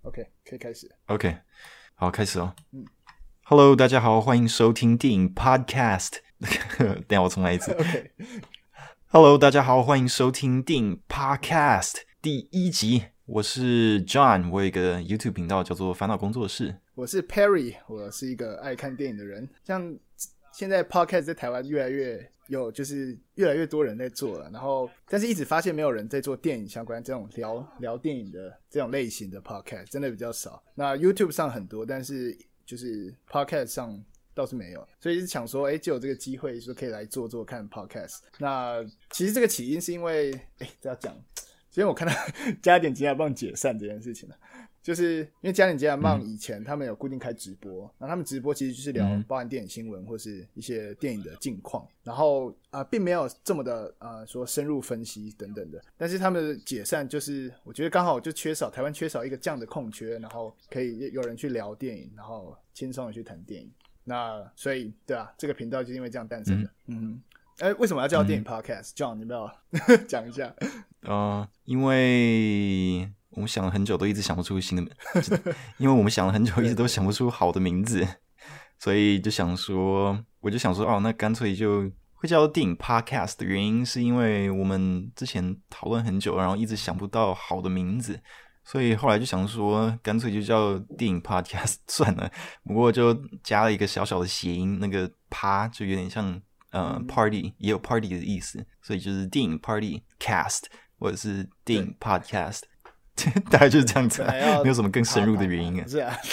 OK， 可以开始。 OK， 好，开始哦。 Hello， 大家好，欢迎收听电影 Podcast 。等一下我重来一次。 OK。 Hello， 大家好，欢迎收听电影 Podcast 第1集。我是 John， 我有一个 YouTube 频道叫做烦恼工作室。 我是 Perry， 我是一个爱看电影的人。像现在 Podcast 在台湾越来越有，就是越来越多人在做了，然后但是一直发现没有人在做电影相关这种聊电影的这种类型的 Podcast， 真的比较少。那 YouTube 上很多，但是就是 Podcast 上倒是没有，所以是想说就有这个机会说可以来做看 Podcast。 那其实这个起因是因为这要讲，今天我看到加点吉亚棒解散这件事情了，就是因为加点吉亚棒以前他们有固定开直播，然后他们直播其实就是聊包含电影新闻或是一些电影的近况，然后并没有这么的说深入分析等等的，但是他们的解散就是我觉得刚好就台湾缺少一个这样的空缺，然后可以有人去聊电影，然后轻松的去谈电影。那所以对啊，这个频道就是因为这样诞生的。为什么要叫电影 Podcast？ John 你不要讲一下。 因为我们想了很久都一直想不出新的因为我们想了很久一直都想不出好的名字，所以我就想说那干脆就会叫电影 Podcast 的原因是因为我们之前讨论很久，然后一直想不到好的名字，所以后来就想说干脆就叫电影 Podcast 算了，不过就加了一个小小的谐音，那个趴就有点像party， 也有 party 的意思，所以就是电影 Party Cast 或者是电影 Podcast 大概就是这样子没有什么更深入的原因是啊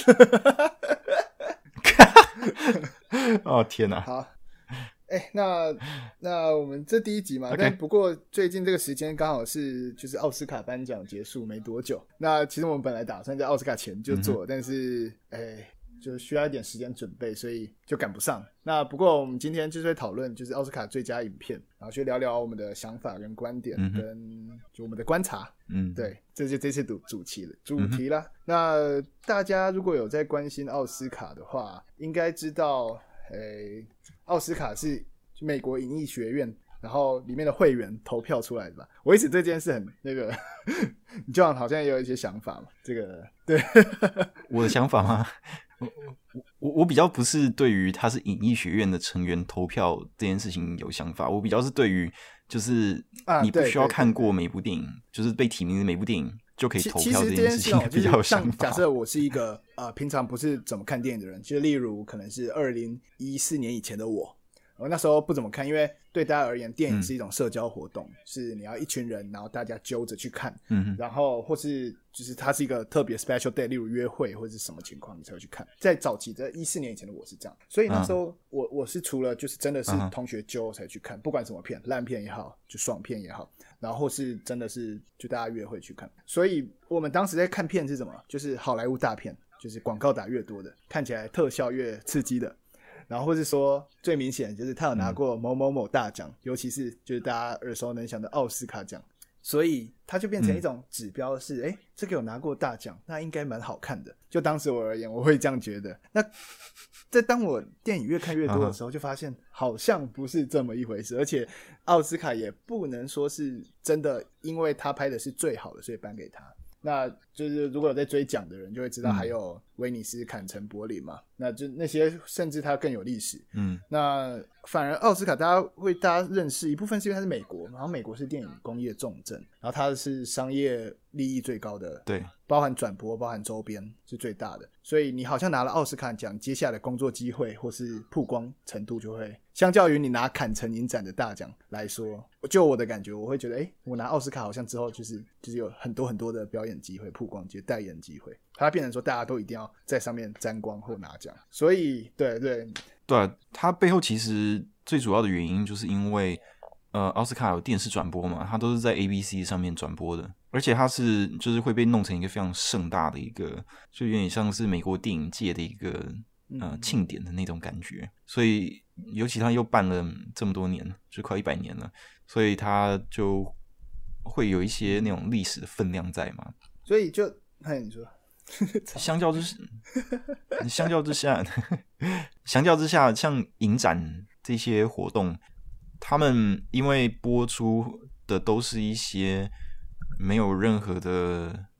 哦天哪。 好，那我们这第1集嘛， 但不过最近这个时间刚好是就是奥斯卡颁奖结束没多久，那其实我们本来打算在奥斯卡前就做，但是就需要一点时间准备，所以就赶不上。那不过我们今天就是会讨论就是奥斯卡最佳影片，然后去聊聊我们的想法跟观点，跟就我们的观察。对，这就这次主题啦。那大家如果有在关心奥斯卡的话，应该知道奥斯卡是美国影艺学院然后里面的会员投票出来的吧。我一直对这件事很那个你就好像也有一些想法嘛，这个对我的想法吗？我比较不是对于他是影艺学院的成员投票这件事情有想法，我比较是对于就是你不需要看过每部电影，就是被提名的每部电影就可以投票这件事情比较有想法。 假设我是一个平常不是怎么看电影的人，就例如可能是2014年以前的我那时候不怎么看，因为对大家而言电影是一种社交活动，是你要一群人然后大家揪着去看，然后或是就是它是一个特别 special day， 例如约会或是什么情况你才会去看。在早期在14年以前的我是这样，所以那时候我是除了就是真的是同学揪才去看，不管什么片，烂片也好就爽片也好，然后或是真的是就大家约会去看。所以我们当时在看片是什么，就是好莱坞大片，就是广告打越多的，看起来特效越刺激的，然后或是说最明显就是他有拿过某某某大奖，尤其是就是大家耳熟能详的奥斯卡奖，所以它就变成一种指标是这个有拿过大奖，那应该蛮好看的。就当时我而言我会这样觉得。那在当我电影越看越多的时候，就发现好像不是这么一回事，而且奥斯卡也不能说是真的因为他拍的是最好的所以颁给他。那就是如果有在追奖的人就会知道还有威尼斯、坎城、柏林嘛，那就那些甚至它更有历史。那反而奥斯卡大家认识一部分是因为它是美国，然后美国是电影工业重镇，然后它是商业利益最高的， 对， 包含转播包含周边是最大的，所以你好像拿了奥斯卡奖，接下来的工作机会或是曝光程度就会相较于你拿坎城影展的大奖来说，就我的感觉我会觉得我拿奥斯卡好像之后就是有很多很多的表演机会、曝光机会、代言机会，它变成说大家都一定要在上面沾光或拿奖。所以对啊，它背后其实最主要的原因就是因为奥斯卡有电视转播嘛，它都是在 ABC 上面转播的，而且它是就是会被弄成一个非常盛大的一个，就有点像是美国电影界的一个庆典的那种感觉，所以尤其它又办了这么多年，就快100年了，所以它就会有一些那种历史的分量在嘛。 所以就你说相较之下像影展这些活动，他们因为播出的都是一些没有任何的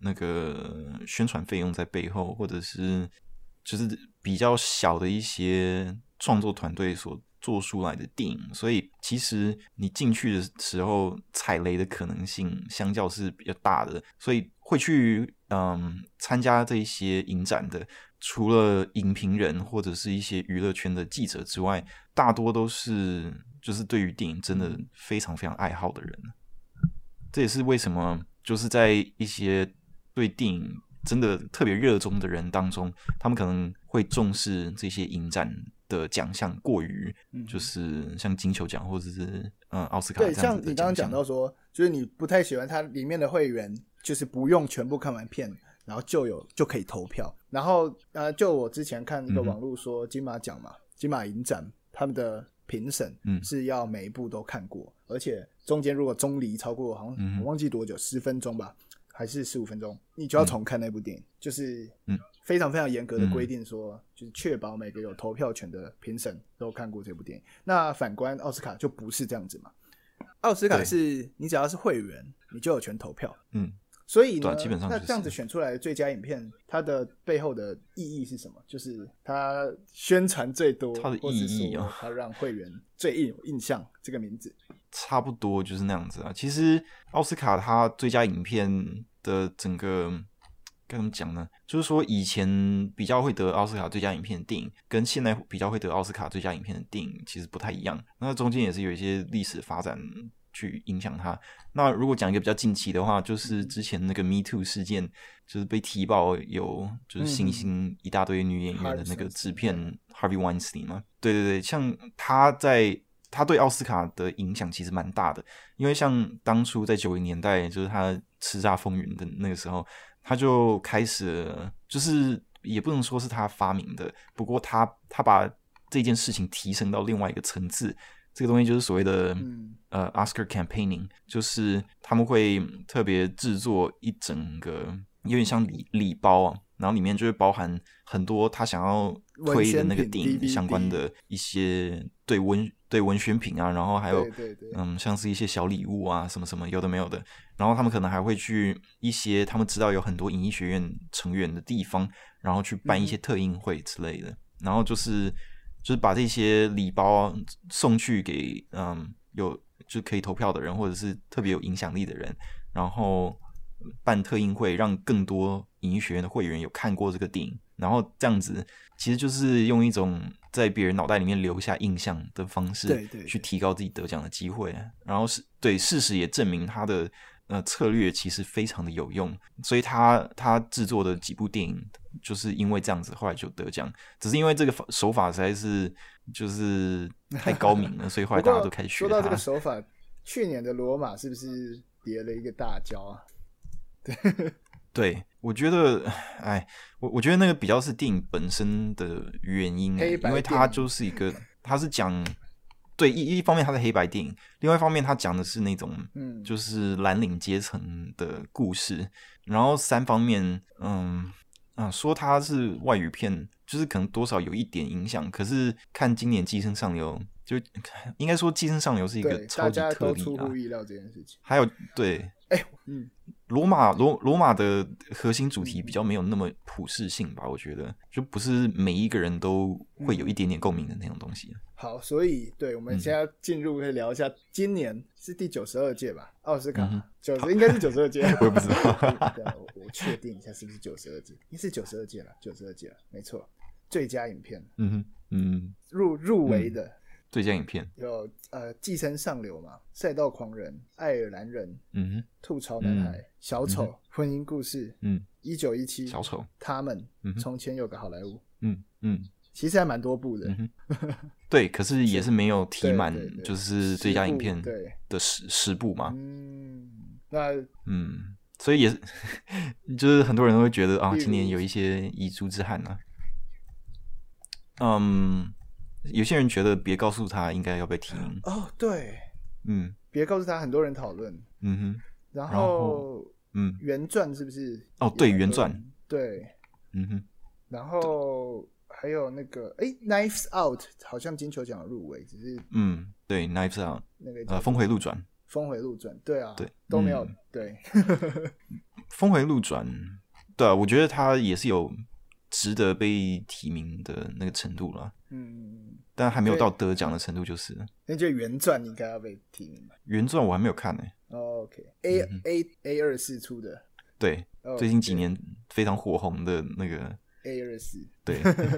那个宣传费用在背后，或者是就是比较小的一些创作团队所做出来的电影，所以其实你进去的时候踩雷的可能性相较是比较大的，所以会去参加这一些影展的，除了影评人或者是一些娱乐圈的记者之外，大多都是就是对于电影真的非常非常爱好的人。这也是为什么就是在一些对电影真的特别热衷的人当中，他们可能会重视这些影展的奖项过于就是像金球奖或者是奥斯卡这样子的奖项。 对，像你刚刚讲到说，就是你不太喜欢它里面的会员，就是不用全部看完片，然后就可以投票。然后就我之前看一个网络说金马奖嘛，金马影展他们的评审是要每一部都看过，而且中间如果中离超过好像我忘记多久，10分钟吧还是15分钟，你就要重看那部电影，就是非常非常严格的规定说，就是确保每个有投票权的评审都看过这部电影。那反观奥斯卡就不是这样子嘛，奥斯卡是你只要是会员你就有权投票，所以呢， 基本上就是那这样子选出来的最佳影片，它的背后的意义是什么？就是它宣传最多， 它的意义啊， 它让会员最有印象这个名字， 差不多就是那样子啊。其实奥斯卡它最佳影片的整个该怎么讲呢？就是说以前比较会得奥斯卡最佳影片的电影，跟现在比较会得奥斯卡最佳影片的电影其实不太一样。那中间也是有一些历史发展去影响它。那如果讲一个比较近期的话，就是之前那个 Me Too 事件，就是被提报有就是新兴一大堆女演员的那个制片 Harvey Weinstein 嘛。对对对，像他对奥斯卡的影响其实蛮大的，因为像当初在90年代，就是他叱咤风云的那个时候，他就开始了，就是也不能说是他发明的，不过他把这件事情提升到另外一个层次。这个东西就是所谓的Oscar campaigning， 就是他们会特别制作一整个有点像礼包啊，然后里面就会包含很多他想要推的那个电影相关的一些对文宣品啊，然后还有对像是一些小礼物啊什么什么有的没有的，然后他们可能还会去一些他们知道有很多影艺学院成员的地方，然后去办一些特映会之类的，然后就是把这些礼包送去给就可以投票的人，或者是特别有影响力的人，然后办特映会，让更多影艺学院的会员有看过这个电影，然后这样子其实就是用一种在别人脑袋里面留下印象的方式，去提高自己得奖的机会。然后事实也证明他的策略其实非常的有用，所以他制作的几部电影就是因为这样子后来就得奖，只是因为这个手法实在是就是太高明了，所以后来大家都开始学他。 说到这个手法，去年的罗马是不是跌了一个大跤啊？ 对，我觉得，我觉得那个比较是电影本身的原因，因为它就是一个，它是讲。对，一方面它是黑白电影，另外一方面它讲的是那种就是蓝领阶层的故事，然后3方面说它是外语片，就是可能多少有一点影响，可是看今年《寄生上流》，就应该说《寄生上流》是一个超级特例， 大家都出乎意料这件事情。 还有对，罗马的核心主题比较没有那么普世性吧，我觉得就不是每一个人都会有一点点共鸣的那种东西。 好，所以对，我们现在进入可以聊一下，今年是第92届吧，奥斯卡应该是92届， 我也不知道， 我确定一下是不是92届，应该是92届了，92届了，没错，最佳影片，入围的。 最佳影片有寄生上流嘛，赛道狂人、爱尔兰人、吐槽男孩、小丑、婚姻故事、1917、 小丑、 他们、从前有个好莱坞，其实还蛮多部的， 对，可是也是没有提满，就是最佳影片的10部嘛，所以也是就是很多人都会觉得啊，今年有一些遗珠之憾啊，有些人觉得别告诉他应该要被提名哦，对，别告诉他，很多人讨论，然后原传是不是？ 哦，对，原传， 对，然后还有那个Knives Out 好像金球奖入围，只是对 Knives Out 那个峰回路转， 峰回路转，对啊， 对， 都没有、对。 峰回路转，对啊，我觉得他也是有值得被提名的那个程度了，但还没有到得奖的程度就是了。 那就原传应该要被提名吧？ 原传我还没有看呢、 OK，A24 出的， 对，最近几年非常火红的那个 A24， 对。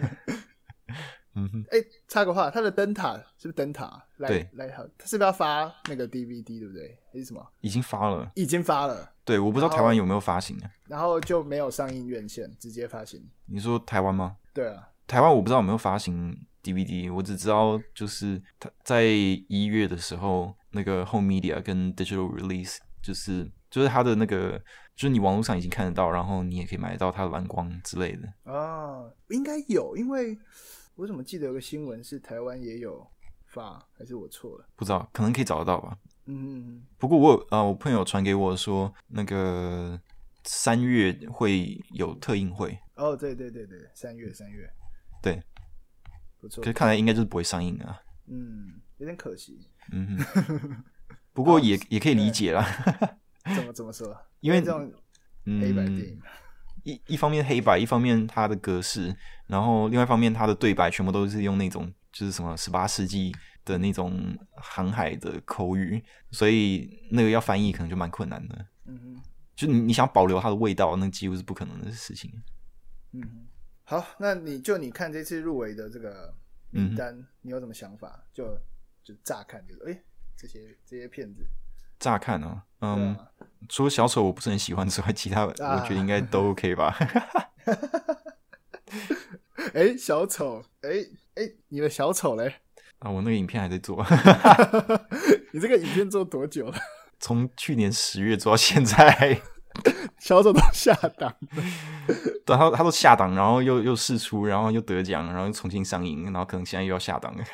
插个话，他的灯塔是不是灯塔？ 对， 他是不是要发那个 DVD， 对不对？还是什么？ 已经发了， 已经发了。 对，我不知道台湾有没有发行啊。 然后就没有上映院线，直接发行。 你说台湾吗？ 对啊， 台湾我不知道有没有发行 DVD， 我只知道就是他在1月的时候，那个 Home Media 跟 Digital Release 就是他的那个，就是你网络上已经看得到，然后你也可以买得到它的蓝光之类的。 应该有，因为我怎么记得有个新闻是台湾也有发，还是我错了？ 不知道，可能可以找得到吧。不过我朋友传给我说，那个3月会有特映会。 对，3月， 对， 不错。 可是看来应该就是不会上映啊。 有点可惜。 不过也可以理解啦。 怎么说？ 因为这种黑白电影。 一方面黑白，一方面它的格式，然后另外一方面它的对白全部都是用那种就是什么18世纪的那种航海的口语，所以那个要翻译可能就蛮困难的。就你想保留它的味道，那几乎是不可能的事情。 好，那你看这次入围的这个名单，你有什么想法？就乍看就是这些片子。 乍看除了小丑我不是很喜欢之外，其他我觉得应该都 OK 吧。 小丑，你的小丑嘞？ 我那个影片还在做。 你这个影片做多久了？ 从去年10月做到现在。 小丑都下档了。 对，他都下档，然后又释出，然后又得奖，然后又重新上映，然后可能现在又要下档了。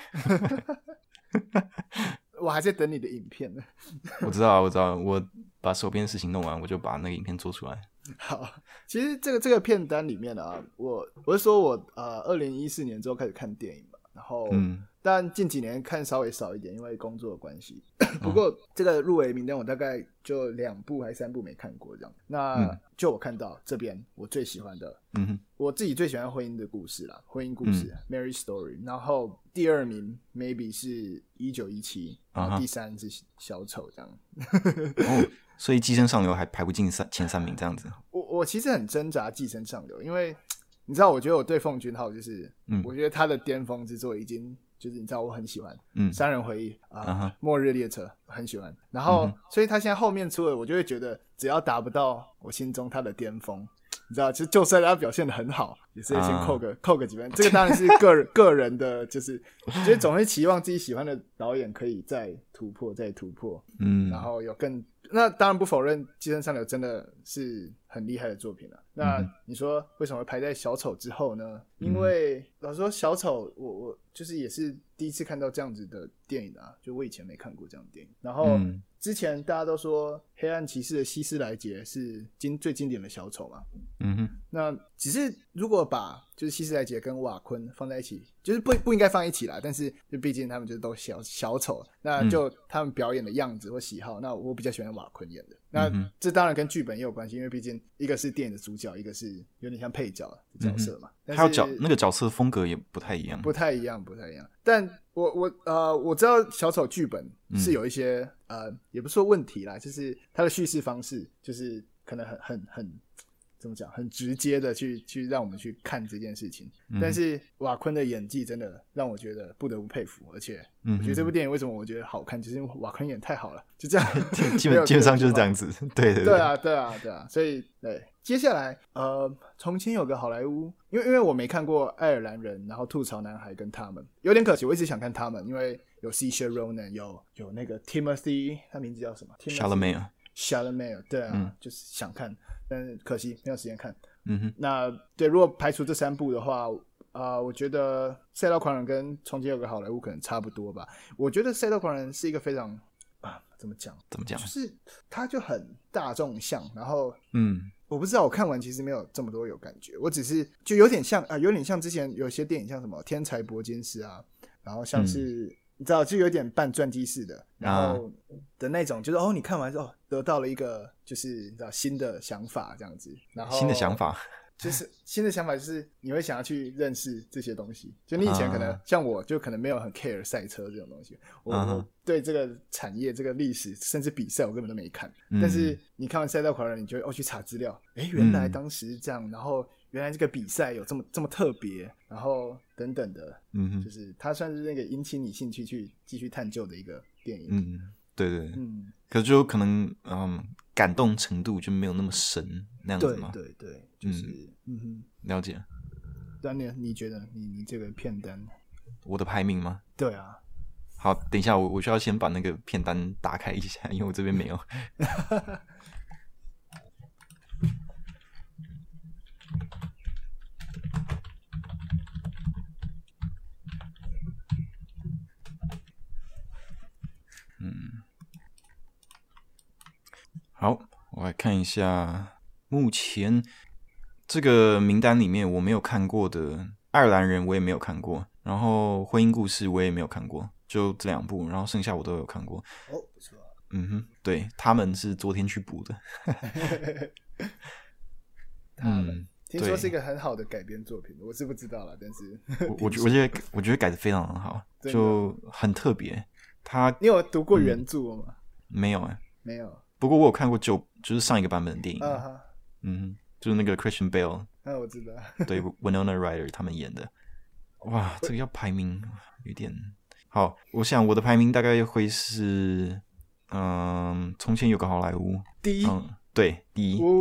我还在等你的影片呢。 我知道，我把手边的事情弄完，我就把那个影片做出来。 好，其实这个片单里面啊，我是说我2014年之后开始看电影嘛，然后但近几年看稍微少一点，因为工作的关系。不过这个入围名单我大概就2部还3部没看过这样。那就我看到这边我最喜欢的，我自己最喜欢婚姻的故事啦，婚姻故事，Marriage Story。然后第2名 maybe 是1917，然后第3是小丑这样。 所以寄生上流还排不进前3名这样子。 我其实很挣扎寄生上流，因为你知道，我觉得我对奉俊昊就是，我觉得他的巅峰之作已经就是你知道我很喜欢，杀人回忆末日列车很喜欢，然后所以他现在后面出了，我就会觉得只要达不到我心中他的巅峰，你知道，其实就算他表现得很好，也是先扣个几分。这个当然是个人的，就是觉得总会期望自己喜欢的导演可以再突破，然后有更。那当然不否认《寄生上流》真的是很厉害的作品了。那你说为什么会排在小丑之后呢？因为老实说小丑我就是也是第一次看到这样子的电影啊，就我以前没看过这样的电影。然后之前大家都说黑暗骑士的希斯莱杰是最经典的小丑嘛，那只是如果把就是希斯莱杰跟瓦昆放在一起，就是不应该放一起啦，但是就毕竟他们就是都小丑，那就他们表演的样子或喜好，那我比较喜欢瓦昆演的。那这当然跟剧本也有关系，因为毕竟一个是电影的主角，一个是有点像配角的角色嘛。 还有那个角色的风格也不太一样。 但我知道小丑剧本是有一些也不是说问题啦，就是他的叙事方式就是可能很怎么讲，很直接的去让我们去看这件事情。但是瓦昆的演技真的让我觉得不得不佩服，而且我觉得这部电影为什么我觉得好看，就是因为瓦昆演太好了，就这样。基本上就是这样子。对啊，所以对。接下来从前有个好莱坞，因为我没看过爱尔兰人，然后吐槽男孩跟他们，有点可惜，我一直想看他们，因为有 Saoirse Ronan， 有那个 Timothy， 他名字叫什么 Chalamet， 对啊，就是想看，但是可惜没有时间看。那对，如果排除这3部的话，我觉得赛道狂人跟从前有个好莱坞可能差不多吧。我觉得赛道狂人是一个非常怎么讲，就是他就很大众向，然后我不知道，我看完其实没有这么多有感觉，我只是就有点像之前有些电影像什么天才铂金师啊，然后像是你知道就有点半传记式的，然后的那种就是你看完之后得到了一个就是你知道新的想法这样子，然后新的想法。 就是新的想法，就是你会想要去认识这些东西。就你以前可能像我，就可能没有很 care 赛车这种东西。我对这个产业、这个历史，甚至比赛，我根本都没看。但是你看完赛道狂人，你就会去查资料，原来当时这样，然后原来这个比赛有这么特别，然后等等的，就是它算是那个引起你兴趣去继续探究的一个电影。 对对，可是就可能感动程度就没有那么深那样子嘛。 对，就是了解。 但你觉得你这个片单， 我的排名吗？ 对啊。 好，等一下我需要先把那个片单打开一下，因为我这边没有。好，我来看一下，目前这个名单里面我没有看过的《爱尔兰人》我也没有看过，然后《婚姻故事》我也没有看过，就这2部，然后剩下我都有看过。 不错。 对，他们是昨天去补的。 听说是一个很好的改编作品，我是不知道啦，但是我觉得改得非常好，就很特别。 你有读过原著吗？ 没有没有。 不过我有看过就是上一个版本的电影，就是那个 Christian Bale， 我知道， 对 Winona Ryder 他们演的。哇，这个要排名有点好，我想我的排名大概会是，从前有个好莱坞第一， 对，第一。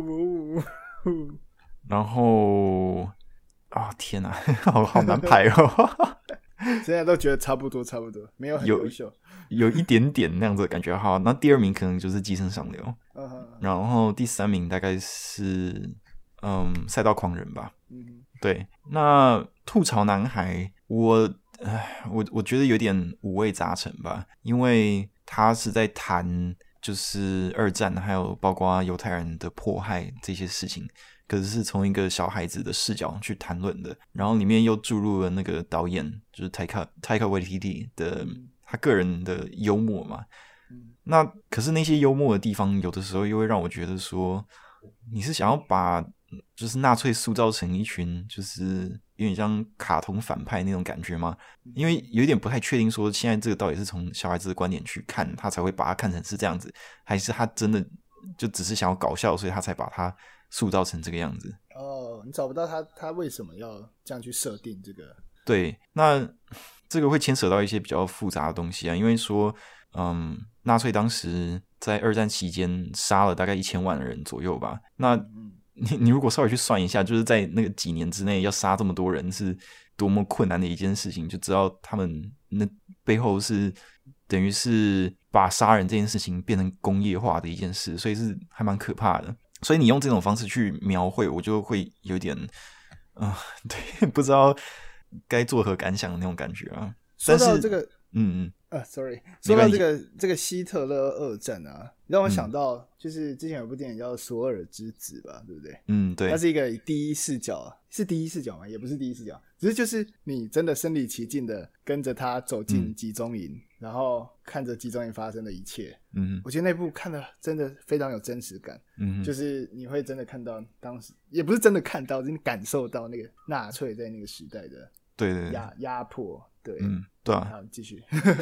然后天哪，好难排哦。 现在都觉得差不多，没有很优秀， 有一点点那样子的感觉。好，那第2名可能就是《寄生上流》，然后第3名大概是赛道狂人吧。对，那吐槽男孩，我觉得有点五味杂陈吧，因为他是在谈就是2战，还有包括犹太人的迫害这些事情。可是从一个小孩子的视角去谈论的，然后里面又注入了那个导演就是 Taika Waititi 的他个人的幽默嘛。那可是那些幽默的地方，有的时候又会让我觉得说，你是想要把就是纳粹塑造成一群就是有点像卡通反派那种感觉吗？因为有点不太确定说现在这个到底是从小孩子的观点去看，他才会把它看成是这样子，还是他真的就只是想要搞笑，所以他才把它塑造成这个样子。 你找不到他为什么要这样去设定这个？ 对，那这个会牵扯到一些比较复杂的东西啊，因为说纳粹当时在2战期间杀了大概1000万人左右吧。那你如果稍微去算一下，就是在那个几年之内要杀这么多人是多么困难的一件事情，就知道他们那背后是等于是把杀人这件事情变成工业化的一件事，所以是还蛮可怕的。所以你用这种方式去描绘，我就会有点对，不知道该作何感想的那种感觉啊。 说到这个sorry， 说到这个希特勒2战啊，让我想到就是之前有部电影叫《索尔之子》吧，对不对？ 对， 它是一个第一视角，是第一视角吗？也不是第一视角，只是就是你真的身临其境的跟着他走进集中营，然后看着集中营发生的一切。我觉得那部看的真的非常有真实感。就是你会真的看到当时，也不是真的看到，就是你感受到那个纳粹在那个时代的对压迫。对， 对啊， 好，继续。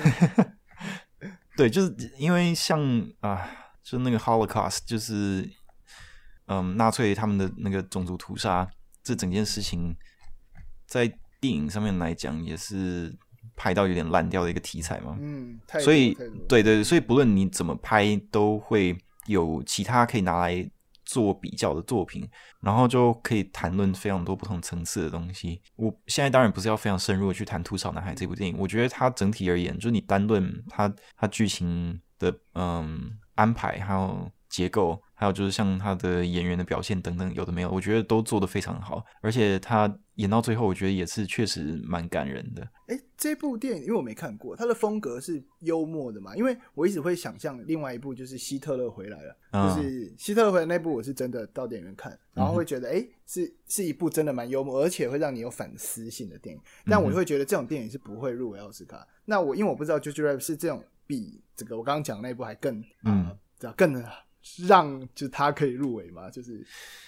对，就是因为像就那个 Holocaust， 就是纳粹他们的那个种族屠杀，这整件事情在电影上面来讲也是拍到有点烂掉的一个题材嘛。所以对，所以不论你怎么拍，都会有其他可以拿来做比较的作品，然后就可以谈论非常多不同层次的东西。我现在当然不是要非常深入的去谈《吐槽男孩》这部电影，我觉得它整体而言，就是你单论它剧情的安排，还有结构，还有就是像他的演员的表现等等，有的没有，我觉得都做得非常好。而且他演到最后，我觉得也是确实蛮感人的。 这部电影因为我没看过，它的风格是幽默的嘛，因为我一直会想象另外一部就是希特勒回来了，就是希特勒回来那部我是真的到电影院看，然后会觉得是一部真的蛮幽默，而且会让你有反思性的电影，但我会觉得这种电影是不会入围奥斯卡。那因为我不知道 Jojo Rabbit 是这种比这个我刚刚讲的那部还更更让就是他可以入围嘛，就是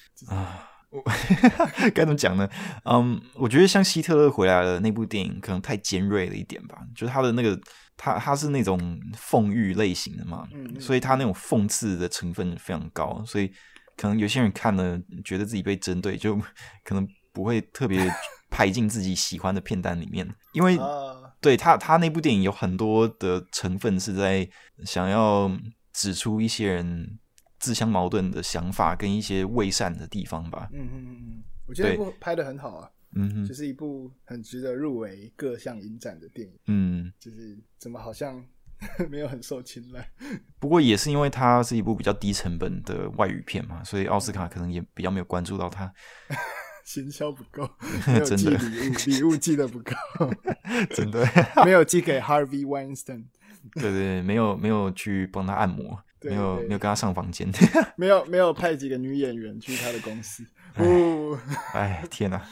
该怎么讲呢？我觉得像希特勒回来了那部电影可能太尖锐了一点吧，就是他的那个他是那种讽喻类型的嘛，所以他那种讽刺的成分非常高，所以可能有些人看了觉得自己被针对，就可能不会特别排进自己喜欢的片单里面，因为对他那部电影有很多的成分是在想要指出一些人自相矛盾的想法跟一些伪善的地方吧。 我觉得这部拍得很好啊，就是一部很值得入围各项影展的电影。就是怎么好像没有很受青睐。 不过也是因为它是一部比较低成本的外语片嘛，所以奥斯卡可能也比较没有关注到它。 行销不够，没有寄礼物寄的不够， 真的没有寄给 Harvey Weinstein。 对，没有去帮他按摩，没有跟他上房间， 没有派几个女演员去他的公司。 天哪！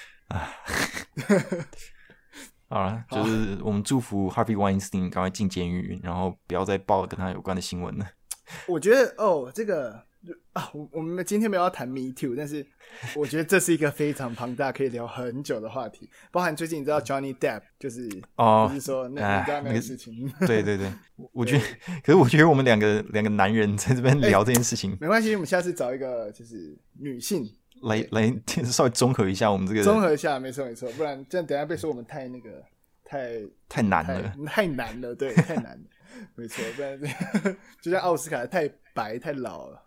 好了，就是我们祝福 Harvey Weinstein 赶快进监狱，然后不要再报跟他有关的新闻了。 我觉得这个我们今天没有要谈 Me Too， 但是我觉得这是一个非常庞大可以聊很久的话题，包含最近你知道 Johnny Depp 就是说你知道那个事情。 对，我觉得，可是我觉得我们两个男人在这边聊这件事情， 没关系，我们下次找一个就是女性来稍微综合一下我们这个， 综合一下，没错，不然这样等一下被说我们太那个太难了， 太难了，对，太难了。没错，不然就像奥斯卡太白太老了，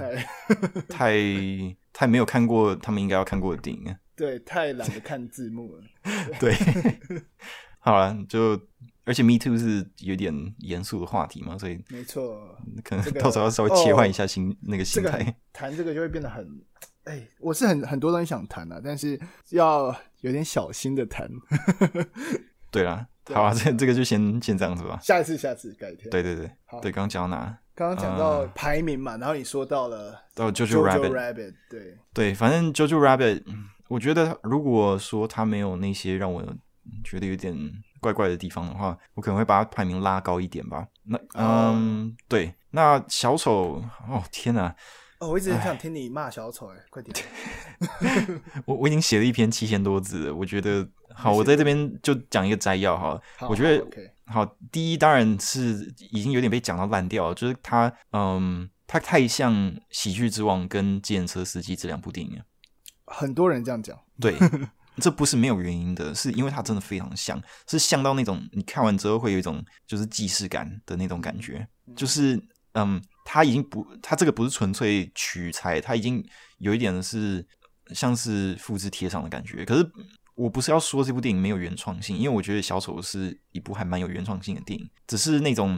太没有看过他们应该要看过的电影， 对，太懒得看字幕了。 对，好了，而且 Me Too 是有点严肃的话题嘛，所以没错， 可能到时候要稍微切换一下那个心态， 谈这个就会变得很，我是很多东西想谈啊，但是要有点小心的谈。 对啦。好啊，这个就先这样子吧。 下一次改天。 对，刚刚讲到哪？ 刚刚讲到排名嘛，然后你说到 Jojo Rabbit， 对，反正 Jojo Rabbit， 我觉得如果说他没有那些让我觉得有点怪怪的地方的话，我可能会把他排名拉高一点吧。对，那小丑，天哪！ 我一直很想听你骂小丑，快点！ 我已经写了一篇7000多字了，我觉得好，我在这边就讲一个摘要好了。我觉得好，第一当然是已经有点被讲到烂掉了，就是他太像《喜剧之王》跟《计程车司机》这两部电影了。 很多人这样讲，对， 这不是没有原因的，是因为它真的非常像，是像到那种你看完之后会有一种就是既视感的那种感觉，就是它这个不是纯粹取材，它已经有一点是像是复制贴上的感觉。可是我不是要说这部电影没有原创性，因为我觉得小丑是一部还蛮有原创性的电影，只是那种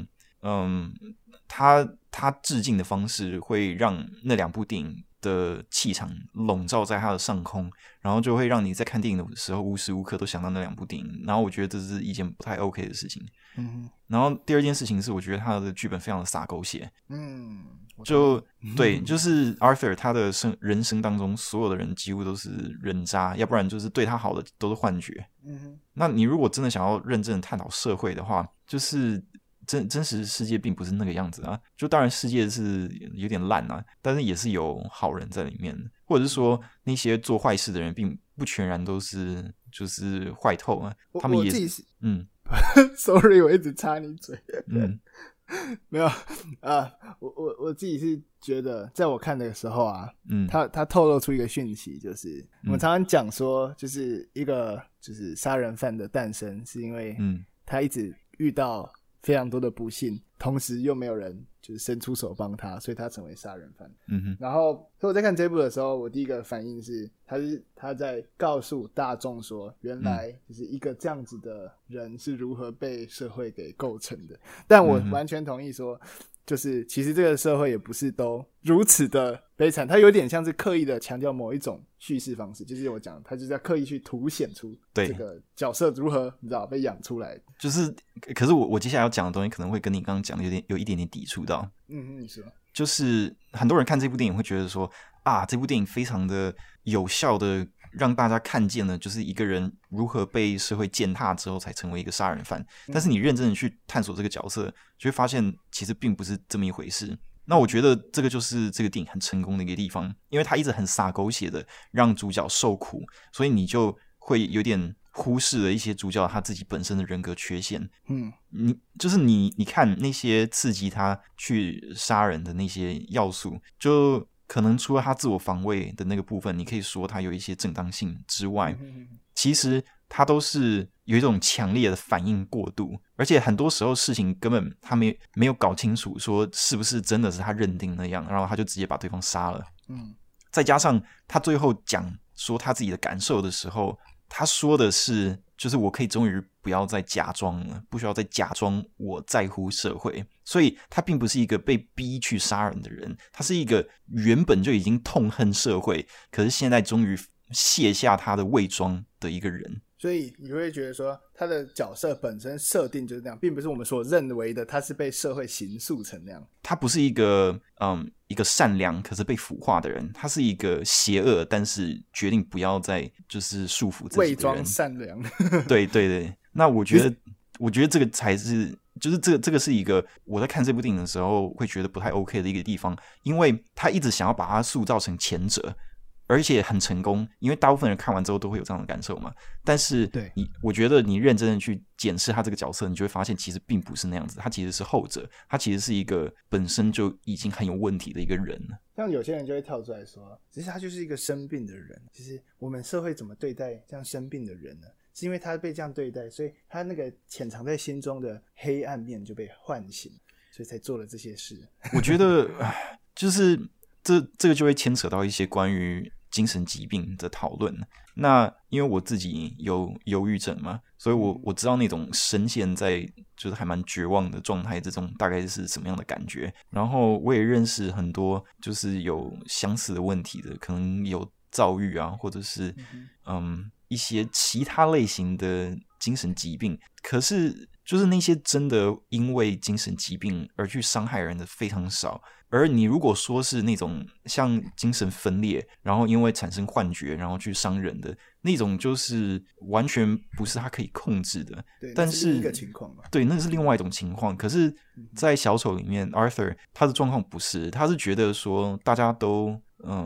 他致敬的方式会让那两部电影的气场笼罩在它的上空，然后就会让你在看电影的时候无时无刻都想到那两部电影，然后我觉得这是一件不太 OK 的事情。然后第二件事情是我觉得他的剧本非常的洒狗血。对，就是 Arthur 他的人生当中所有的人几乎都是人渣，要不然就是对他好的都是幻觉。那你如果真的想要认真的探讨社会的话，就是真实世界并不是那个样子啊，就当然世界是有点烂啊，但是也是有好人在里面，或者是说那些做坏事的人并不全然都是就是坏透啊，他们也是 sorry 我一直插你嘴。没有我自己是觉得在我看的时候啊，他透露出一个讯息，就是我们常常讲说就是一个就是杀人犯的诞生是因为他一直遇到非常多的不幸，同时又没有人就是伸出手帮他，所以他成为杀人犯。然后所以我在看这部的时候，我第一个反应是他在告诉大众说，原来就是一个这样子的人是如何被社会给构成的。但我完全同意说， 就是其实这个社会也不是都如此的悲惨，它有点像是刻意的强调某一种叙事方式，就是我讲，它就是要刻意去凸显出这个角色如何你知道被养出来。 就是，可是我接下来要讲的东西可能会跟你刚刚讲的有一点点抵触到。 你说， 就是很多人看这部电影会觉得说啊，这部电影非常的有效的让大家看见了，就是一个人如何被社会践踏之后才成为一个杀人犯。但是你认真的去探索这个角色，就会发现其实并不是这么一回事。那我觉得这个就是这个电影很成功的一个地方，因为他一直很洒狗血的让主角受苦，所以你就会有点忽视了一些主角他自己本身的人格缺陷。你看那些刺激他去杀人的那些要素，就可能除了他自我防卫的那个部分，你可以说他有一些正当性之外，其实他都是有一种强烈的反应过度，而且很多时候事情根本他没有搞清楚说是不是真的是他认定那样，然后他就直接把对方杀了。再加上他最后讲说他自己的感受的时候，他说的是就是我可以终于不要再假装了，不需要再假装我在乎社会。所以他并不是一个被逼去杀人的人，他是一个原本就已经痛恨社会，可是现在终于卸下他的伪装的一个人。 所以你会觉得说他的角色本身设定就是那样，并不是我们所认为的他是被社会形塑成那样。 他不是一个善良可是被腐化的人，他是一个邪恶但是决定不要再就是束缚自己的人， 伪装善良。 对对对，那我觉得这个才是就是这个是一个我在看这部电影的时候会觉得不太 OK 的一个地方，因为他一直想要把他塑造成前者，而且很成功，因为大部分人看完之后都会有这样的感受嘛。但是我觉得你认真的去检视他这个角色，你就会发现其实并不是那样子，他其实是后者，他其实是一个本身就已经很有问题的一个人。 像有些人就会跳出来说，其实他就是一个生病的人，其实我们社会怎么对待这样生病的人呢？是因为他被这样对待，所以他那个潜藏在心中的黑暗面就被唤醒，所以才做了这些事。 我觉得就是这个就会牵扯到一些关于精神疾病的讨论。那因为我自己有忧郁症嘛，所以我知道那种深陷在就是还蛮绝望的状态，这种大概是什么样的感觉。然后我也认识很多就是有相似的问题的，可能有躁郁啊，或者是一些其他类型的精神疾病。可是就是那些真的因为精神疾病而去伤害人的非常少。而你如果说是那种像精神分裂，然后因为产生幻觉然后去伤人的那种，就是完全不是他可以控制的。 对， 但是另一个情况嘛。 对，那是另外一种情况。可是在小丑里面 Arthur 他的状况不是，他是觉得说大家都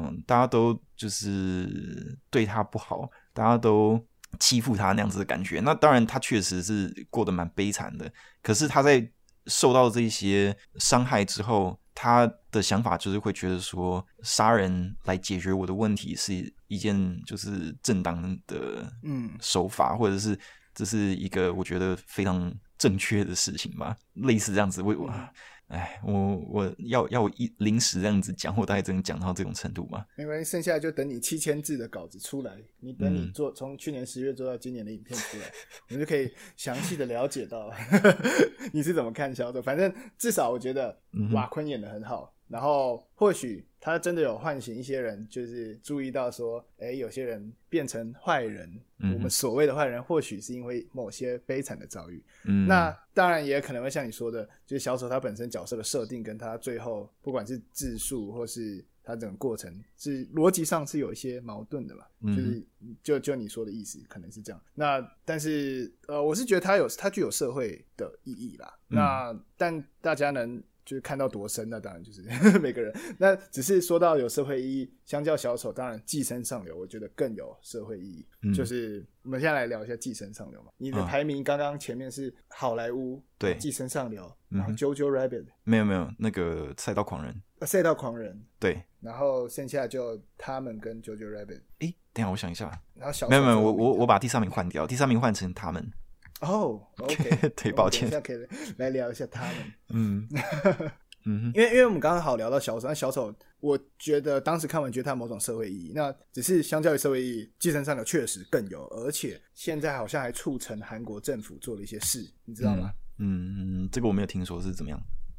就是对他不好，大家都欺负他那样子的感觉。那当然他确实是过得蛮悲惨的，可是他在受到这些伤害之后，他的想法就是会觉得说杀人来解决我的问题是一件就是正当的手法，或者是这是一个我觉得非常正确的事情吧，类似这样子。我要我临时这样子讲，我大概只能讲到这种程度吧。 没关系，剩下就等你7000字的稿子出来，你等你做从去年10月做到今年的影片出来，我们就可以详细的了解到你是怎么看小丑。反正至少我觉得瓦昆演得很好，然后或许他真的有唤醒一些人，就是注意到说有些人变成坏人，我们所谓的坏人或许是因为某些悲惨的遭遇。那当然也可能会像你说的，就是小丑他本身角色的设定跟他最后不管是自述或是他整个过程是逻辑上是有一些矛盾的嘛，就是就你说的意思可能是这样。那但是我是觉得他具有社会的意义啦。那但大家能就是看到多深，那当然就是每个人。那只是说到有社会意义，相较小丑，当然寄生上流我觉得更有社会意义。就是我们现在来聊一下寄生上流嘛。你的排名刚刚前面是好莱坞， 对， 寄生上流，然后 Jojo Rabbit， 没有那个赛道狂人， 赛道狂人， 对， 然后剩下就他们跟 Jojo Rabbit。 等一下我想一下， 然后小丑没有我把第3名换掉，第3名换成他们。 OK 对，抱歉， 等一下可以来聊一下他们。 因为我们刚刚好聊到小丑，那小丑我觉得当时看完觉得它有某种社会意义，那只是相较于社会意义，寄生上流确实更有，而且现在好像还促成韩国政府做了一些事，你知道吗？ 这个我没有听说是怎么样。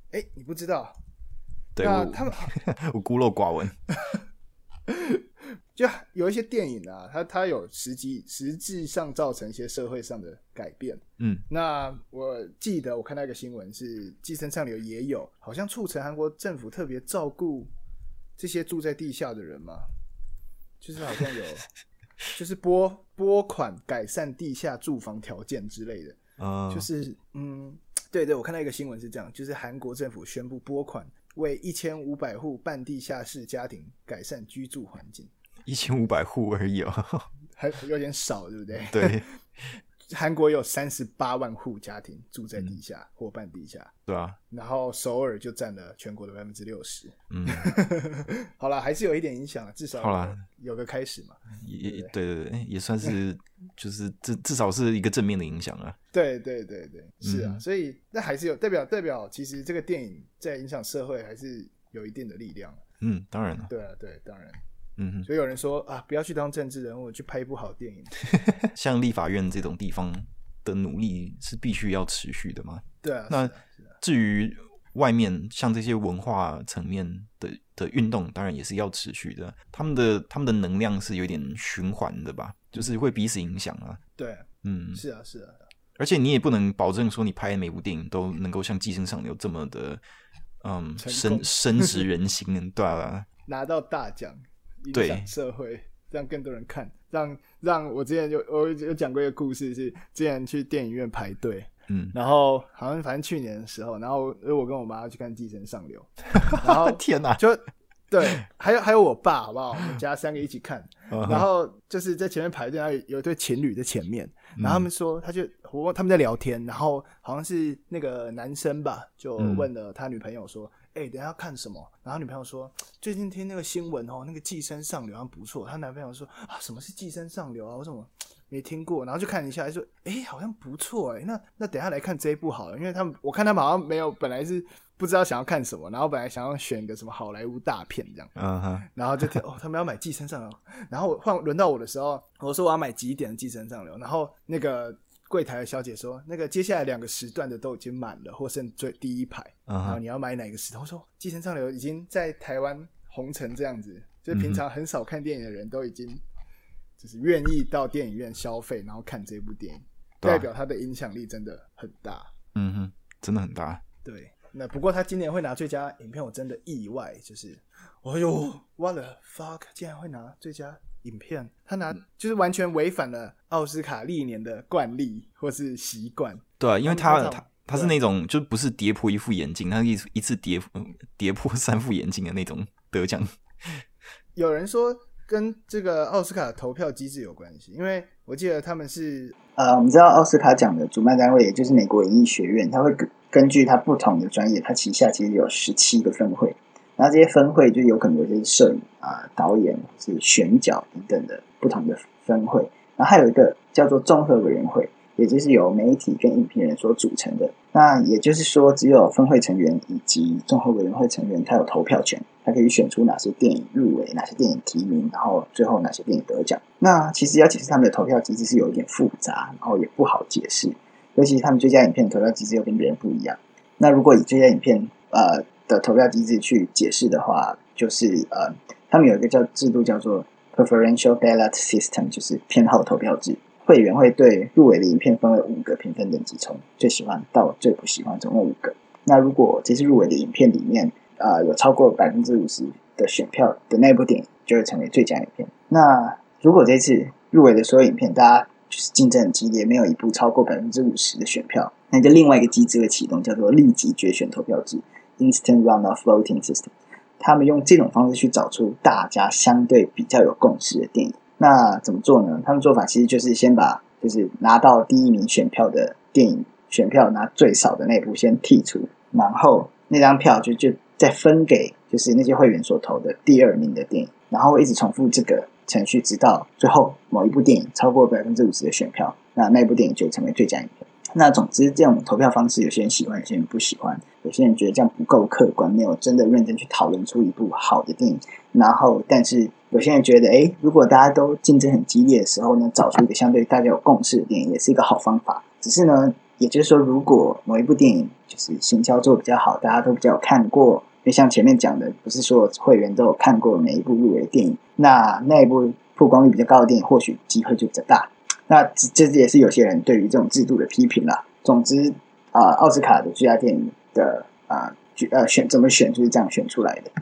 你不知道？ 对那他们我孤陋寡闻。 就有一些电影啊，它有实质上造成一些社会上的改变。那我记得我看到一个新闻是，寄生上流也有好像促成韩国政府特别照顾这些住在地下的人嘛，就是好像有就是拨款改善地下住房条件之类的。就是对，我看到一个新闻是这样，就是韩国政府宣布拨款为1500户半地下室家庭改善居住环境。 1500户而已哦， 还有点少，对不对？ 对， 韩国有38万户家庭住在地下或半地下， 对啊， 然后首尔就占了全国的60%。好啦，还是有一点影响，至少有个开始嘛。 对，也算是就是至少是一个正面的影响啊。 对，是啊，所以那还是有代表，其实这个电影在影响社会还是有一定的力量。 当然了。 对，当然。所以有人说啊，不要去当政治人物，去拍一部好电影。 像立法院这种地方的努力是必须要持续的嘛？ 对啊。 那至于外面像这些文化层面的运动，当然也是要持续的。他们的能量是有点循环的吧，就是会彼此影响啊。 对，是啊。 而且你也不能保证说你拍的每部电影都能够像《寄生上流》这么的深植人心，对啊， 拿到大奖。影响社会，让更多人看，让我之前有讲过一个故事，是之前去电影院排队，然后好像反正去年的时候，然后我跟我妈去看《寄生上流》，然后天哪， 就对，还有我爸，好不好？我们家3个一起看，然后就是在前面排队，然后有一对情侣在前面，然后他们说，他们在聊天，然后好像是那个男生吧，就问了他女朋友说。等一下要看什么？然后女朋友说最近听那个新闻那个寄生上流好像不错。她男朋友说什么是寄生上流啊？我怎么没听过？然后就看一下，说好像不错那等一下来看这一部好了，因为我看他们好像没有，本来是不知道想要看什么，然后本来想要选个什么好莱坞大片这样，然后就他们要买寄生上流，然后轮到我的时候，我说我要买几点的寄生上流，然后那个柜台的小姐说，那个接下来2个时段的都已经满了，或剩第一排，然后你要买哪个时段？我说寄生上流已经在台湾红成这样子，就是平常很少看电影的人都已经就是愿意到电影院消费，然后看这部电影，代表它的影响力真的很大。 真的很大。 对，那不过他今年会拿最佳影片，我真的意外，就是what the fuck， 竟然会拿最佳影片，他就是完全违反了奥斯卡历年的惯例或是习惯。 对啊，因为他是那种就不是跌破一副眼镜，他是一次跌破3副眼镜的那种得奖。 有人说跟这个奥斯卡的投票机制有关系，因为我记得他们是我们知道奥斯卡奖的主办单位也就是美国影艺学院，他会根据他不同的专业，他旗下其实有17个分会。然后这些分会就有可能有些摄影导演是选角等等的不同的分会，然后还有一个叫做综合委员会，也就是由媒体跟影评人所组成的。那也就是说，只有分会成员以及综合委员会成员他有投票权，他可以选出哪些电影入围，哪些电影提名，然后最后哪些电影得奖。那其实要解释他们的投票机制是有一点复杂，然后也不好解释，尤其是他们最佳影片的投票机制又跟别人不一样。那如果以最佳影片的投票机制去解释的话，就是他们有一个制度叫做 preferential ballot system， 就是偏好投票制。会员会对入围的影片分为5个评分等级，从最喜欢到最不喜欢，总共5个。那如果这次入围的影片里面有超过 50% 的选票的那部电影，就会成为最佳影片。那如果这次入围的所有影片大家就是竞争很激烈，没有一部超过 50% 的选票，那就另外一个机制会启动，叫做立即决选投票制 Instant Runoff Voting System。 他们用这种方式去找出大家相对比较有共识的电影。那怎么做呢？他们做法其实就是先把就是拿到第1名选票的电影选票拿最少的那部先剔除，然后那张票就再分给就是那些会员所投的第2名的电影，然后一直重复这个程序，直到最后某一部电影超过 50% 的选票，那部电影就成为最佳影片。那总之这种投票方式有些人喜欢，有些人不喜欢，有些人觉得这样不够客观，没有真的认真去讨论出一部好的电影。然后但是有些人觉得如果大家都竞争很激烈的时候呢，找出一个相对大家有共识的电影也是一个好方法。只是呢也就是说，如果某一部电影就是行销做比较好，大家都比较有看过，因为像前面讲的，不是所有会员都有看过每一部入围的电影，那一部曝光率比较高的电影，或许机会就比较大。那这也是有些人对于这种制度的批评啦。总之奥斯卡的最佳电影的怎么选就是这样选出来的。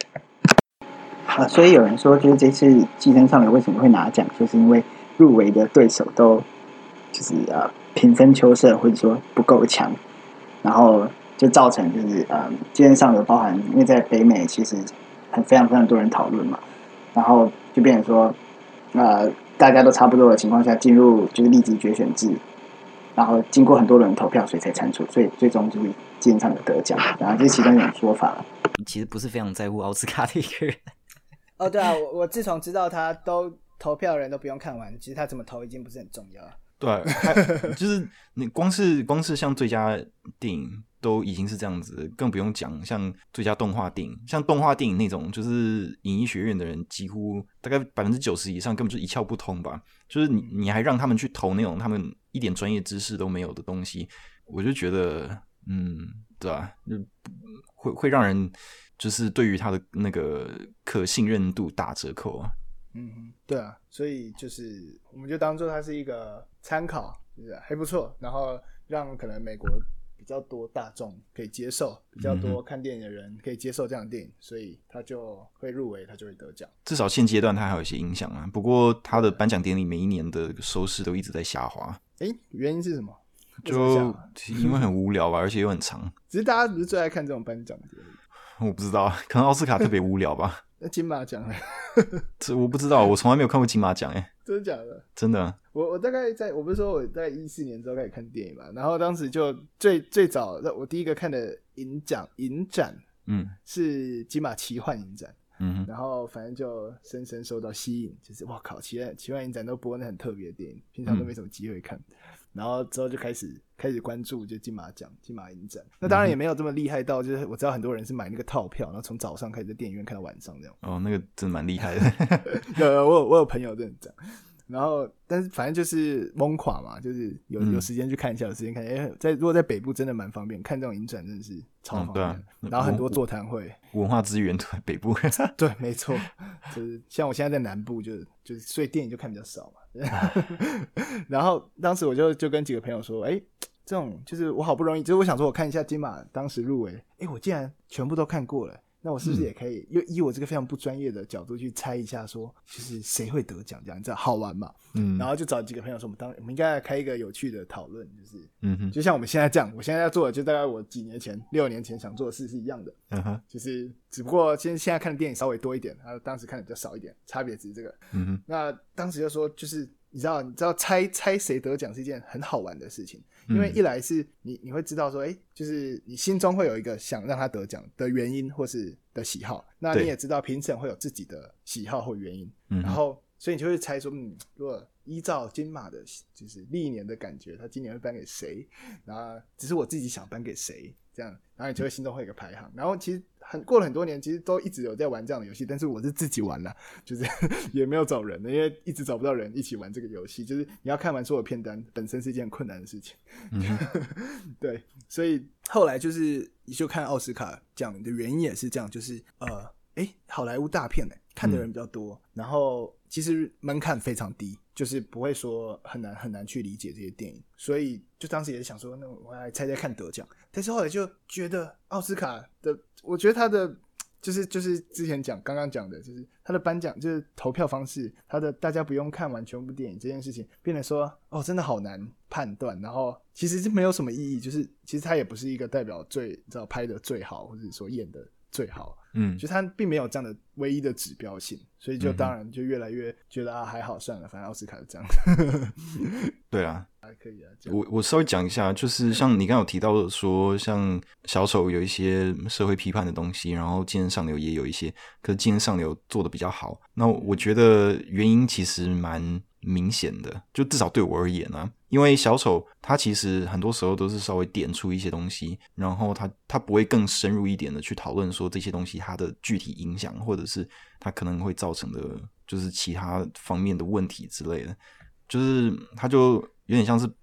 所以有人说，就是这次《寄生上流》为什么会拿奖，就是因为入围的对手都就是平分秋色，或者说不够强，然后就造成就是《寄生上流》包含因为在北美其实非常非常多人讨论嘛，然后就变成说大家都差不多的情况下进入就是立即决选制，然后经过很多人投票，所以才产出，所以最终就是《寄生上流》得奖，然后这是其中一种说法了。 其实不是非常在乎奥斯卡的一个人。 哦，对啊，我自从知道他都投票的人都不用看完，其实他怎么投已经不是很重要了。 对，就是你光是像最佳电影都已经是这样子，更不用讲像最佳动画电影，像动画电影那种，就是影艺学院的人几乎大概90%以上根本就一窍不通吧。就是你还让他们去投那种他们一点专业知识都没有的东西，我就觉得对吧？会让人就是对于他的那个可信任度打折扣啊。 对啊，所以就是我们就当做它是一个参考，就是还不错，然后让可能美国比较多大众可以接受，比较多看电影的人可以接受这样的电影，所以他就会入围，他就会得奖。至少现阶段他还有一些影响啊。不过他的颁奖典礼每一年的收视都一直在下滑。 原因是什么？ 就因为很无聊吧，而且又很长。 只是大家不是最爱看这种颁奖典礼？ 我不知道，可能奥斯卡特别无聊吧。 那金马奖呢？ 这我不知道，我从来没有看过金马奖真的假的？ 真的。 我大概我不是说我在14年之后开始看电影嘛，然后当时就最早我第一个看的影展，是金马奇幻影展。然后反正就深深受到吸引，就是哇靠，奇幻影展都播那很特别的电影，平常都没什么机会看。然后之后就开始关注就金马奖、金马影展。那当然也没有这么厉害到，就是我知道很多人是买那个套票，然后从早上开始在电影院看到晚上这样。 哦，那个真的蛮厉害的。 我有朋友真的这样。然后，但是反正就是懵垮嘛，就是有时间去看一下，有时间看一下。如果在北部真的蛮方便，看这种影展真的是超方便。对啊，然后很多座谈会， 文化资源在北部。 对，没错，就是像我现在在南部，就是所以电影就看比较少嘛。然后当时我就跟几个朋友说，这种就是我好不容易，就是我想说我看一下金马当时入围，我竟然全部都看过了。那我是不是也可以以我这个非常不专业的角度去猜一下说就是谁会得奖，这样好玩嘛？然后就找几个朋友说我们应该来开一个有趣的讨论，就是就像我们现在这样，我现在要做的就大概我6年前想做的事是一样的，就是只不过现在看的电影稍微多一点，然后当时看的比较少一点，差别只是这个。那当时就说就是你知道猜谁得奖是一件很好玩的事情，因为一来是你会知道说就是你心中会有一个想让他得奖的原因或是的喜好，那你也知道评审会有自己的喜好或原因，然后所以你就会猜说如果依照金马的就是历年的感觉，他今年会颁给谁，然后只是我自己想颁给谁这样，然后你就会心中会有一个排行。然后其实过了很多年，其实都一直有在玩这样的游戏，但是我是自己玩啦，就是也没有找人的，因为一直找不到人一起玩这个游戏，就是你要看完所有片单本身是一件很困难的事情。对，所以后来就是你就看奥斯卡奖的原因也是这样，就是好莱坞大片看的人比较多，然后其实门槛非常低，就是不会说很难去理解这些电影，所以就当时也是想说，那我来猜猜看得奖。但是后来就觉得奥斯卡的，我觉得他的就是之前刚刚讲的，就是他的颁奖就是投票方式，他的大家不用看完全部电影这件事情，变得说真的好难判断，然后其实是没有什么意义，就是其实他也不是一个代表拍的最好，或者说演的最好，就他并没有这样的唯一的指标性，所以就当然就越来越觉得还好算了，反正奥斯卡是这样。 对啊， 还可以啊。 我稍微讲一下，就是像你刚刚有提到的说，像小丑有一些社会批判的东西，然后寄生上流也有一些，可是寄生上流做的比较好。那我觉得原因其实蛮明显的，就至少对我而言啊，因为小丑他其实很多时候都是稍微点出一些东西，然后他不会更深入一点的去讨论说这些东西它的具体影响，或者是它可能会造成的就是其他方面的问题之类的，就是他就有点像是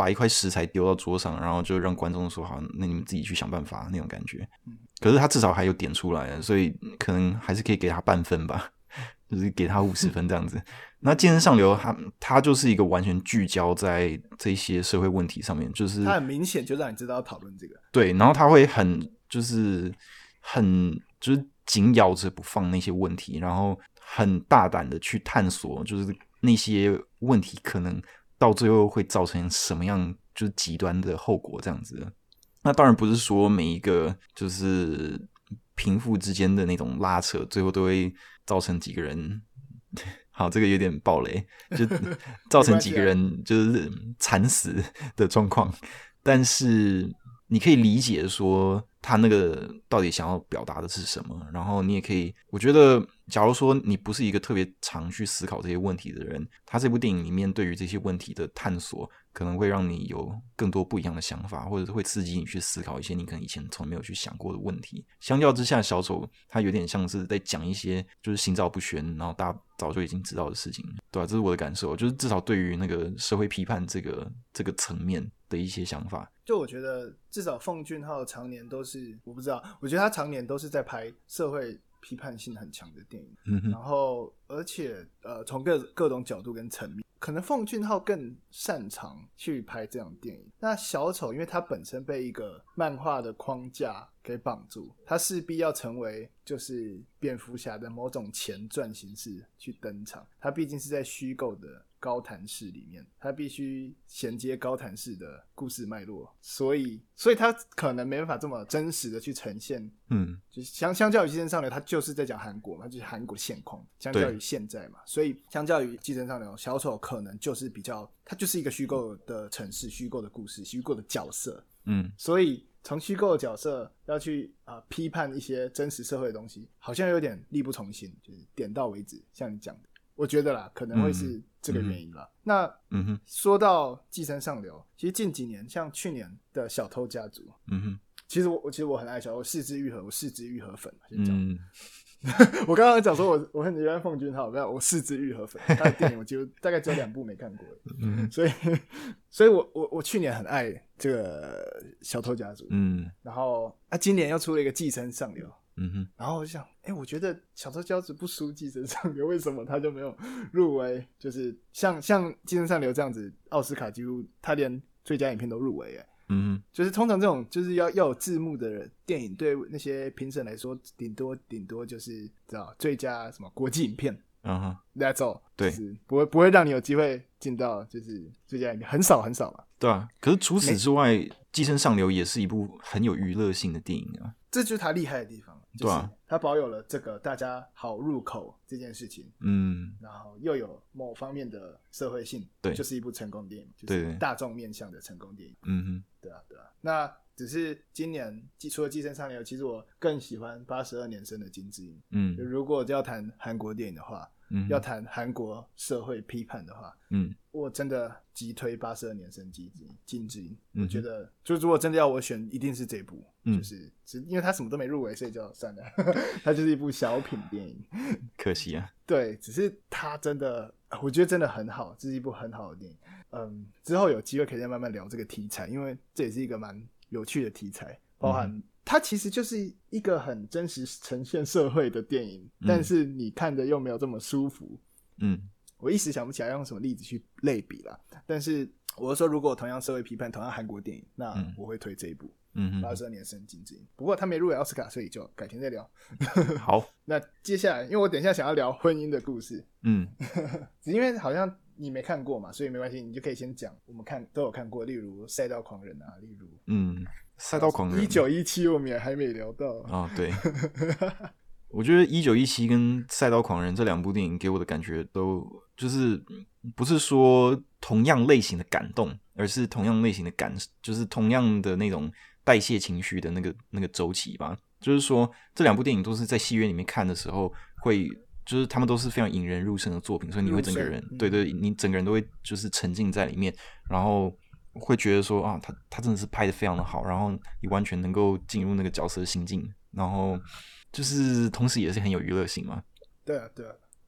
把一块食材丢到桌上，然后就让观众说好，那你们自己去想办法那种感觉。可是他至少还有点出来，所以可能还是可以给他半分吧，就是给他50分这样子。那健身上流他就是一个完全聚焦在这些社会问题上面，就是他很明显就让你知道要讨论这个。 对，然后他会就是紧咬着不放那些问题，然后很大胆的去探索，就是那些问题可能到最后会造成什么样就是极端的后果这样子的。那当然不是说每一个就是贫富之间的那种拉扯，最后都会造成几个人，好，这个有点暴雷，就造成几个人就是惨死的状况。但是你可以理解说他那个到底想要表达的是什么，然后你也可以，我觉得假如说你不是一个特别常去思考这些问题的人，他这部电影里面对于这些问题的探索可能会让你有更多不一样的想法，或者是会刺激你去思考一些你可能以前从没有去想过的问题。相较之下，小丑他有点像是在讲一些就是心照不宣，然后大家早就已经知道的事情，对吧？这是我的感受，就是至少对于那个社会批判这个层面的一些想法。 就我觉得至少奉俊昊常年都是，我不知道，我觉得他常年都是在拍社会批判性很强的电影，然后而且从各种角度跟层面，可能奉俊昊更擅长去拍这样的电影。那小丑因为他本身被一个漫画的框架给绑住，他势必要成为就是蝙蝠侠的某种前传形式去登场，他毕竟是在虚构的高谭市里面，他必须衔接高谭市的故事脉络，所以他可能没办法这么真实的去呈现，就相较于寄生上流，他就是在讲韩国嘛，就是韩国现况，相较于现在嘛，所以相较于寄生上流，小丑可能就是比较，他就是一个虚构的城市、虚构的故事、虚构的角色，所以从虚构的角色要去批判一些真实社会的东西，好像有点力不从心，就是点到为止，像你讲的。我觉得啦，可能会是这个原因啦。那说到寄生上流，其实近几年像去年的小偷家族，其实我很爱小偷，我四肢愈合，我四肢愈合粉，先讲。我刚刚讲说我很喜欢奉俊昊，我四肢愈合粉，他的电影我几乎大概只有2部没看过，所以我去年很爱这个小偷家族，然后今年又出了一个寄生上流。然后我就想，我觉得小偷家族不输寄生上流，为什么他就没有入围？就是像寄生上流这样子，奥斯卡几乎他连最佳影片都入围，就是通常这种就是要有字幕的电影，对那些评审来说，顶多就是知道最佳什么国际影片，That's all， 对， 就是不会让你有机会进到就是最佳影片，很少嘛。 对啊，可是除此之外，《寄生上流》也是一部很有娱乐性的电影啊， 这就是他厉害的地方，就是他保有了这个大家好入口这件事情，然后又有某方面的社会性， 对， 就是一部成功电影，就是大众面向的成功电影，对啊。那只是今年除了《寄生上流》，其实我更喜欢82年生的金智英，就如果要谈韩国电影的话，要谈韩国社会批判的话，我真的极推82年生金智英，我觉得就如果真的要我选，一定是这部，就是因为他什么都没入围，所以就算了，他就是一部小品电影， 可惜啊。 对，只是他真的，我觉得真的很好，这是一部很好的电影。之后有机会可以再慢慢聊这个题材，因为这也是一个蛮有趣的题材，包含它其实就是一个很真实呈现社会的电影，但是你看着又没有这么舒服。我一时想不起来用什么例子去类比啦，但是我说如果同样社会批判，同样韩国电影，那我会推这一部。82年生金智英，不过他没入围奥斯卡，所以就改天再聊。 好， 那接下来，因为我等一下想要聊婚姻的故事，因为好像你没看过嘛，所以没关系，你就可以先讲我们都有看过，例如《赛道狂人》啊，例如赛道狂人 1917我们也还没聊到啊，对。我觉得1917跟赛道狂人这2部电影给我的感觉都就是不是说同样类型的感动，而是同样类型的就是同样的那种代谢情绪的那个周期吧。就是说这2部电影都是在戏院里面看的时候会，就是他们都是非常引人入胜的作品，所以你会整个人对，你整个人都会就是沉浸在里面，然后会觉得说他真的是拍得非常的好，然后你完全能够进入那个角色的心境，然后就是同时也是很有娱乐性嘛。 对啊，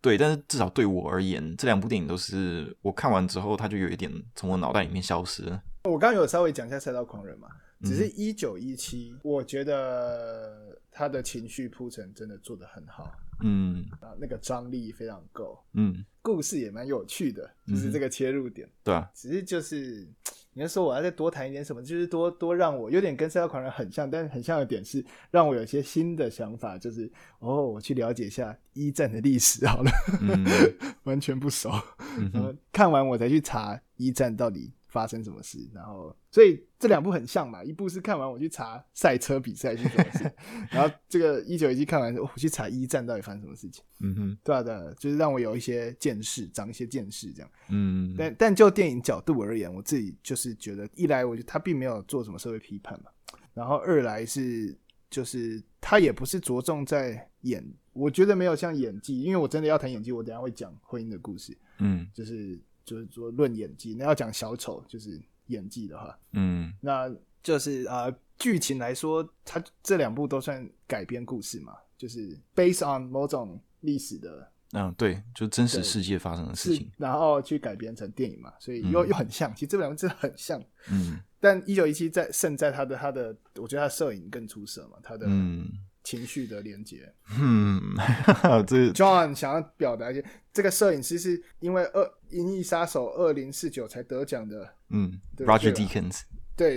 对，但是至少对我而言，这2部电影都是我看完之后，它就有一点从我脑袋里面消失了。 我刚刚有稍微讲一下《赛道狂人》嘛，只是1917，我觉得他的情绪铺陈真的做得很好，那个张力非常够，故事也蛮有趣的，就是这个切入点， 对啊， 只是就是你要说我要再多谈一点什么，就是多让我有点跟《赛道狂人》很像，但是很像的点是让我有一些新的想法，就是我去了解一下一战的历史好了，完全不熟，然后看完我才去查一战到底发生什么事，然后所以这2部很像嘛，一部是看完我去查赛车比赛是什么事，然后这个1917看完我去查一战到底发生什么事情，对啊，就是让我有一些见识，长一些见识这样，但就电影角度而言，我自己就是觉得，一来我觉得他并没有做什么社会批判嘛，然后二来是就是他也不是着重在演，我觉得没有像演技，因为我真的要谈演技，我等一下会讲婚姻的故事，就是说论演技，那要讲小丑就是演技的话，那就是剧情来说，它这2部都算改编故事嘛，就是 based on 某种历史的， 对，就真实世界发生的事情， 然后去改编成电影嘛，所以又很像，其实这2部真的很像，但1917胜在他的，我觉得他的摄影更出色嘛，他的情绪的连结。 这 John 想要表达一些，这个摄影师是因为《银翼杀手2049》才得奖的 ，Roger Deakins， 对，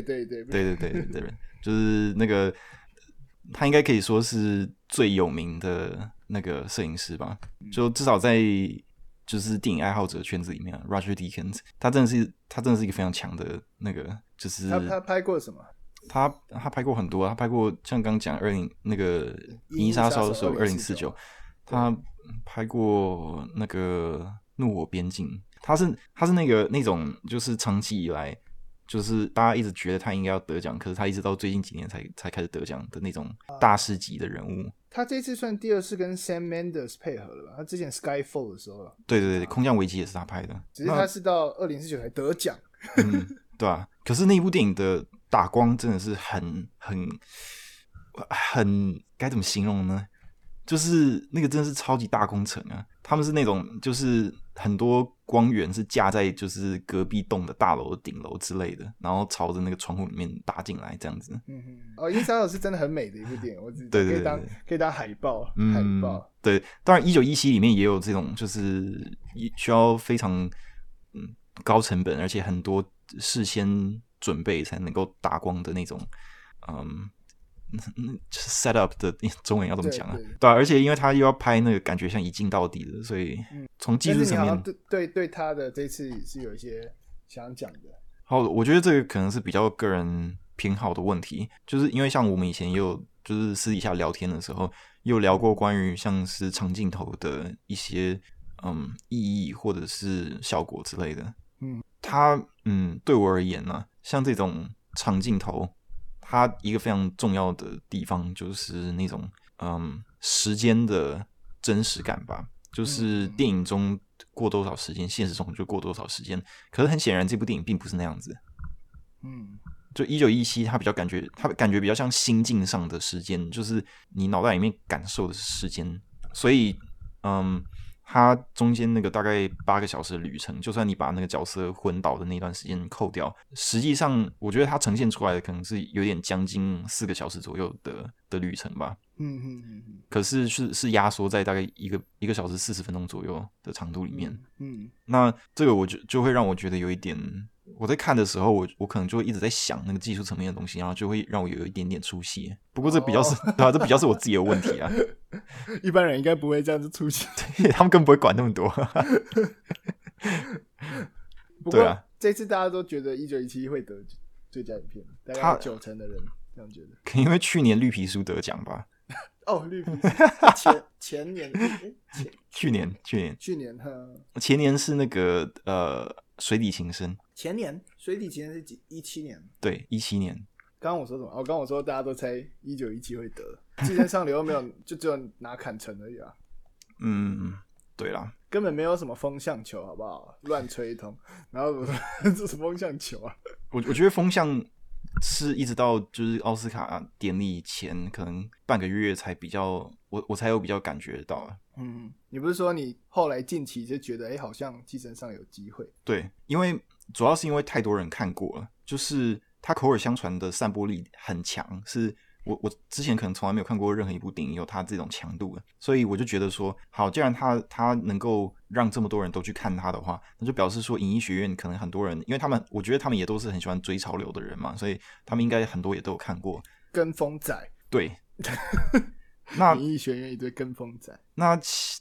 就是那个他应该可以说是最有名的那个摄影师吧，就至少在就是电影爱好者圈子里面 ，Roger Deakins， 他真的是一个非常强的那个，就是他拍过什么？ 他拍过很多，他拍过像刚讲那个《银翼杀手》2049，他拍过那个《怒火边境》，他是那种就是长期以来就是大家一直觉得他应该要得奖，可是他一直到最近几年才开始得奖的那种大师级的人物。 他这次算第2次跟 Sam Mendes 配合了吧？他之前 Skyfall 的时候， 对，空降危机也是他拍的， 只是他是到2049才得奖。 对啊，可是那一部电影的打光真的是很该怎么形容呢？就是那个真的是超级大工程啊！他们是那种就是很多光源是架在就是隔壁栋的大楼的顶楼之类的，然后朝着那个窗户里面打进来这样子。 《银翼杀手》是真的很美的一部电影，我只对可以当海报， 对，当然1917里面也有这种就是需要非常高成本，而且很多事先准备才能够打光的那种set up 的中文要怎么讲啊？对啊，而且因为他又要拍那个感觉像一镜到底的，所以从技术层面， 对他的这次是有一些想讲的。 好，我觉得这个可能是比较个人偏好的问题，就是因为像我们以前也有就是私底下聊天的时候，也有聊过关于像是长镜头的一些意义或者是效果之类的。它对我而言呢，像这种长镜头，它一个非常重要的地方就是那种时间的真实感吧，就是电影中过多少时间，现实中就过多少时间。可是很显然，这部电影并不是那样子。就1917，它感觉比较像心境上的时间，就是你脑袋里面感受的时间。所以它中间那个大概8个小时的旅程，就算你把那个角色昏倒的那段时间扣掉，实际上我觉得它呈现出来的可能是有点将近4个小时左右的旅程吧。可是是压缩在大概一个小时40分钟左右的长度里面。那这个我就会让我觉得有一点，我在看的时候我可能就会一直在想那个技术层面的东西，然后就会让我有一点点出戏。不过这比较是对啊，这比较是我自己的问题啊。 一般人应该不会这样子出戏， 他们根本不会管那么多。 不过这次大家都觉得1917会得最佳影片，大概90%的人这样觉得。 可能因为去年绿皮书得奖吧。 绿皮书前年去年前年是那个水底情深。 前年水底情深是17年。对 ，17年。 刚刚我说什么？刚刚我说大家都猜1917会得，寄生上流没有，就只有拿坎城而已啊。 对啦， 根本没有什么风向球，好不好？乱吹一通，然后这是风向球啊。 我觉得风向是一直到就是奥斯卡典礼前可能半个月才比较，我才有比较感觉到。 你不是说你后来近期就觉得好像寄生上有机会？ 对，因为主要是因为太多人看过了，就是他口耳相传的散播力很强，是我之前可能从来没有看过任何一部电影有他这种强度的，所以我就觉得说，好，既然他能够让这么多人都去看他的话，那就表示说影艺学院可能很多人，因为我觉得他们也都是很喜欢追潮流的人嘛，所以他们应该很多也都有看过。 跟风仔， 对。那影艺学院一堆跟风仔， 那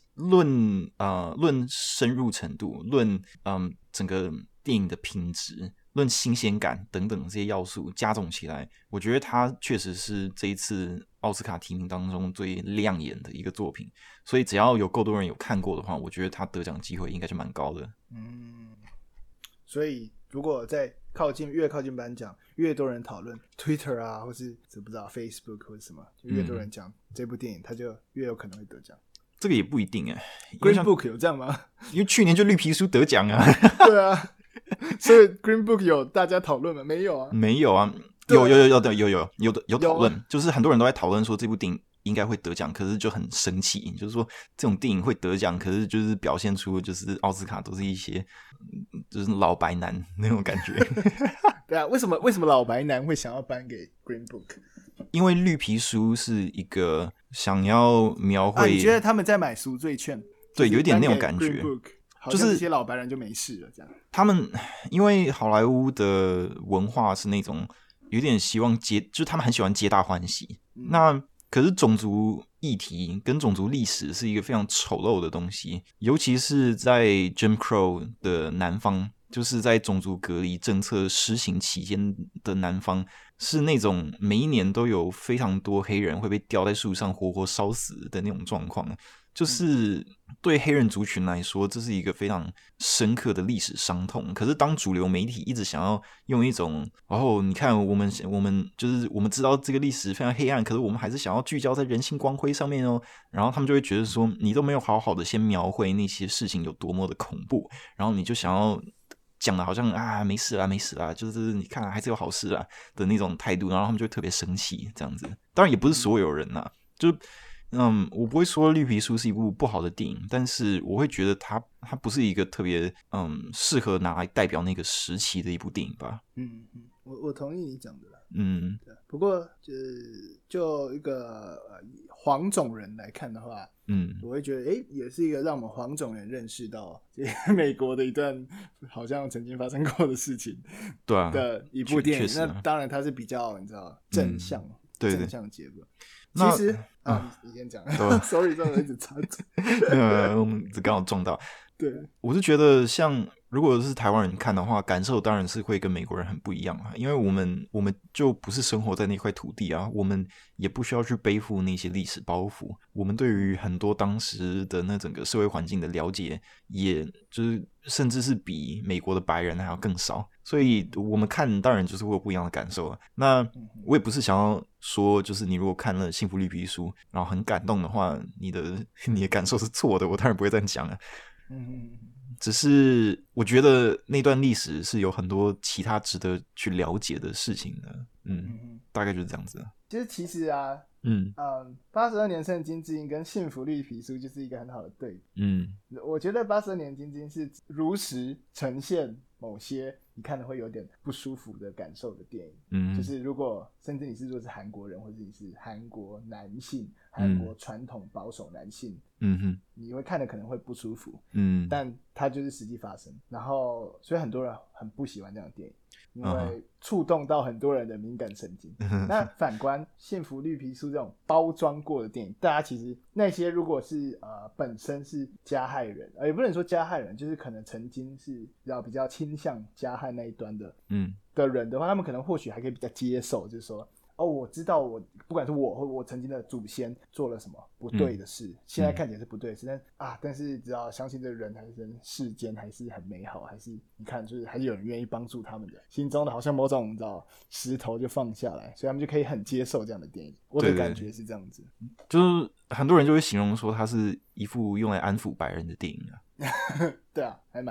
论深入程度，论整个电影的品质，论新鲜感等等这些要素加总起来，我觉得它确实是这一次奥斯卡提名当中最亮眼的一个作品。所以只要有够多人有看过的话，我觉得他得奖机会应该就蛮高的。 所以如果在越靠近颁奖，越多人讨论 Twitter 啊，或是不知道 Facebook 或者什么，就越多人讲这部电影，它就越有可能会得奖。 这个也不一定 Green Book 有这样吗？ 因为去年就绿皮书得奖啊。 对啊，所以 Green Book 有大家讨论吗？没有啊， 没有啊，有讨论，就是很多人都在讨论说这部电影应该会得奖，可是就很生气，就是说这种电影会得奖，可是就是表现出就是奥斯卡都是一些就是老白男那种感觉。 对啊，为什么老白男会想要颁给 Green Book？ 因为绿皮书是一个想要描绘， 你觉得他们在买赎罪券？ 对，有一点那种感觉。 Green Book 就是这些老白人就没事了，这样。 他们因为好莱坞的文化是那种有点希望就是他们很喜欢皆大欢喜。那可是种族议题跟种族历史是一个非常丑陋的东西，尤其是在 Jim Crow 的南方，就是在种族隔离政策施行期间的南方，是那种每一年都有非常多黑人会被吊在树上活活烧死的那种状况。就是对黑人族群来说，这是一个非常深刻的历史伤痛。可是当主流媒体一直想要用一种你看我们就是我们知道这个历史非常黑暗，可是我们还是想要聚焦在人性光辉上面哦，然后他们就会觉得说，你都没有好好的先描绘那些事情有多么的恐怖，然后你就想要讲的好像没事啦，就是你看还是有好事啦的那种态度，然后他们就会特别生气这样子。当然也不是所有人啦，就是我不会说绿皮书是一部不好的电影，但是我会觉得它不是一个特别适合拿来代表那个时期的一部电影吧。 我同意你讲的啦。 对， 不过就一个黄种人来看的话，我会觉得也是一个让我们黄种人认识到美国的一段好像曾经发生过的事情， 对啊的一部电影。那当然它是比较你知道正向，正向结果。其实你先讲，sorry， 这我一直插嘴， 我们只刚好撞到。 对， 我是觉得像如果是台湾人看的话，感受当然是会跟美国人很不一样啊，因为我们就不是生活在那块土地啊，我们也不需要去背负那些历史包袱，我们对于很多当时的那整个社会环境的了解，也就是甚至是比美国的白人还要更少，所以我们看当然就是会有不一样的感受啊。那我也不是想要说，就是你如果看了《幸福绿皮书》，然后很感动的话，你的感受是错的，我当然不会这样讲啊。只是我觉得那段历史是有很多其他值得去了解的事情的，大概就是这样子。 其实啊，82年生金智英跟幸福绿皮书就是一个很好的对比。我觉得82年金智英是如实呈现某些你看的会有点不舒服的感受的电影。就是如果甚至你是韩国人，或者你是韩国男性，韩国传统保守男性，你会看的可能会不舒服。但它就是实际发生，然后所以很多人很不喜欢这样的电影，因为触动到很多人的敏感神经。那反观幸福绿皮书这种包装过的电影，大家其实那些如果是本身是加害人，也不能说加害人，就是可能曾经是比较倾向加害那一端的人的话，他们可能或许还可以比较接受，就是说我知道不管是我或我曾经的祖先做了什么不对的事，现在看起来是不对的事，但是只要相信这个人还是世间还是很美好，还是你看就是还是有人愿意帮助他们的，心中的好像某种你知道石头就放下来，所以他们就可以很接受这样的电影。我的感觉是这样子。 就是很多人就会形容说它是一部用来安抚白人的电影啊。 对啊，还蛮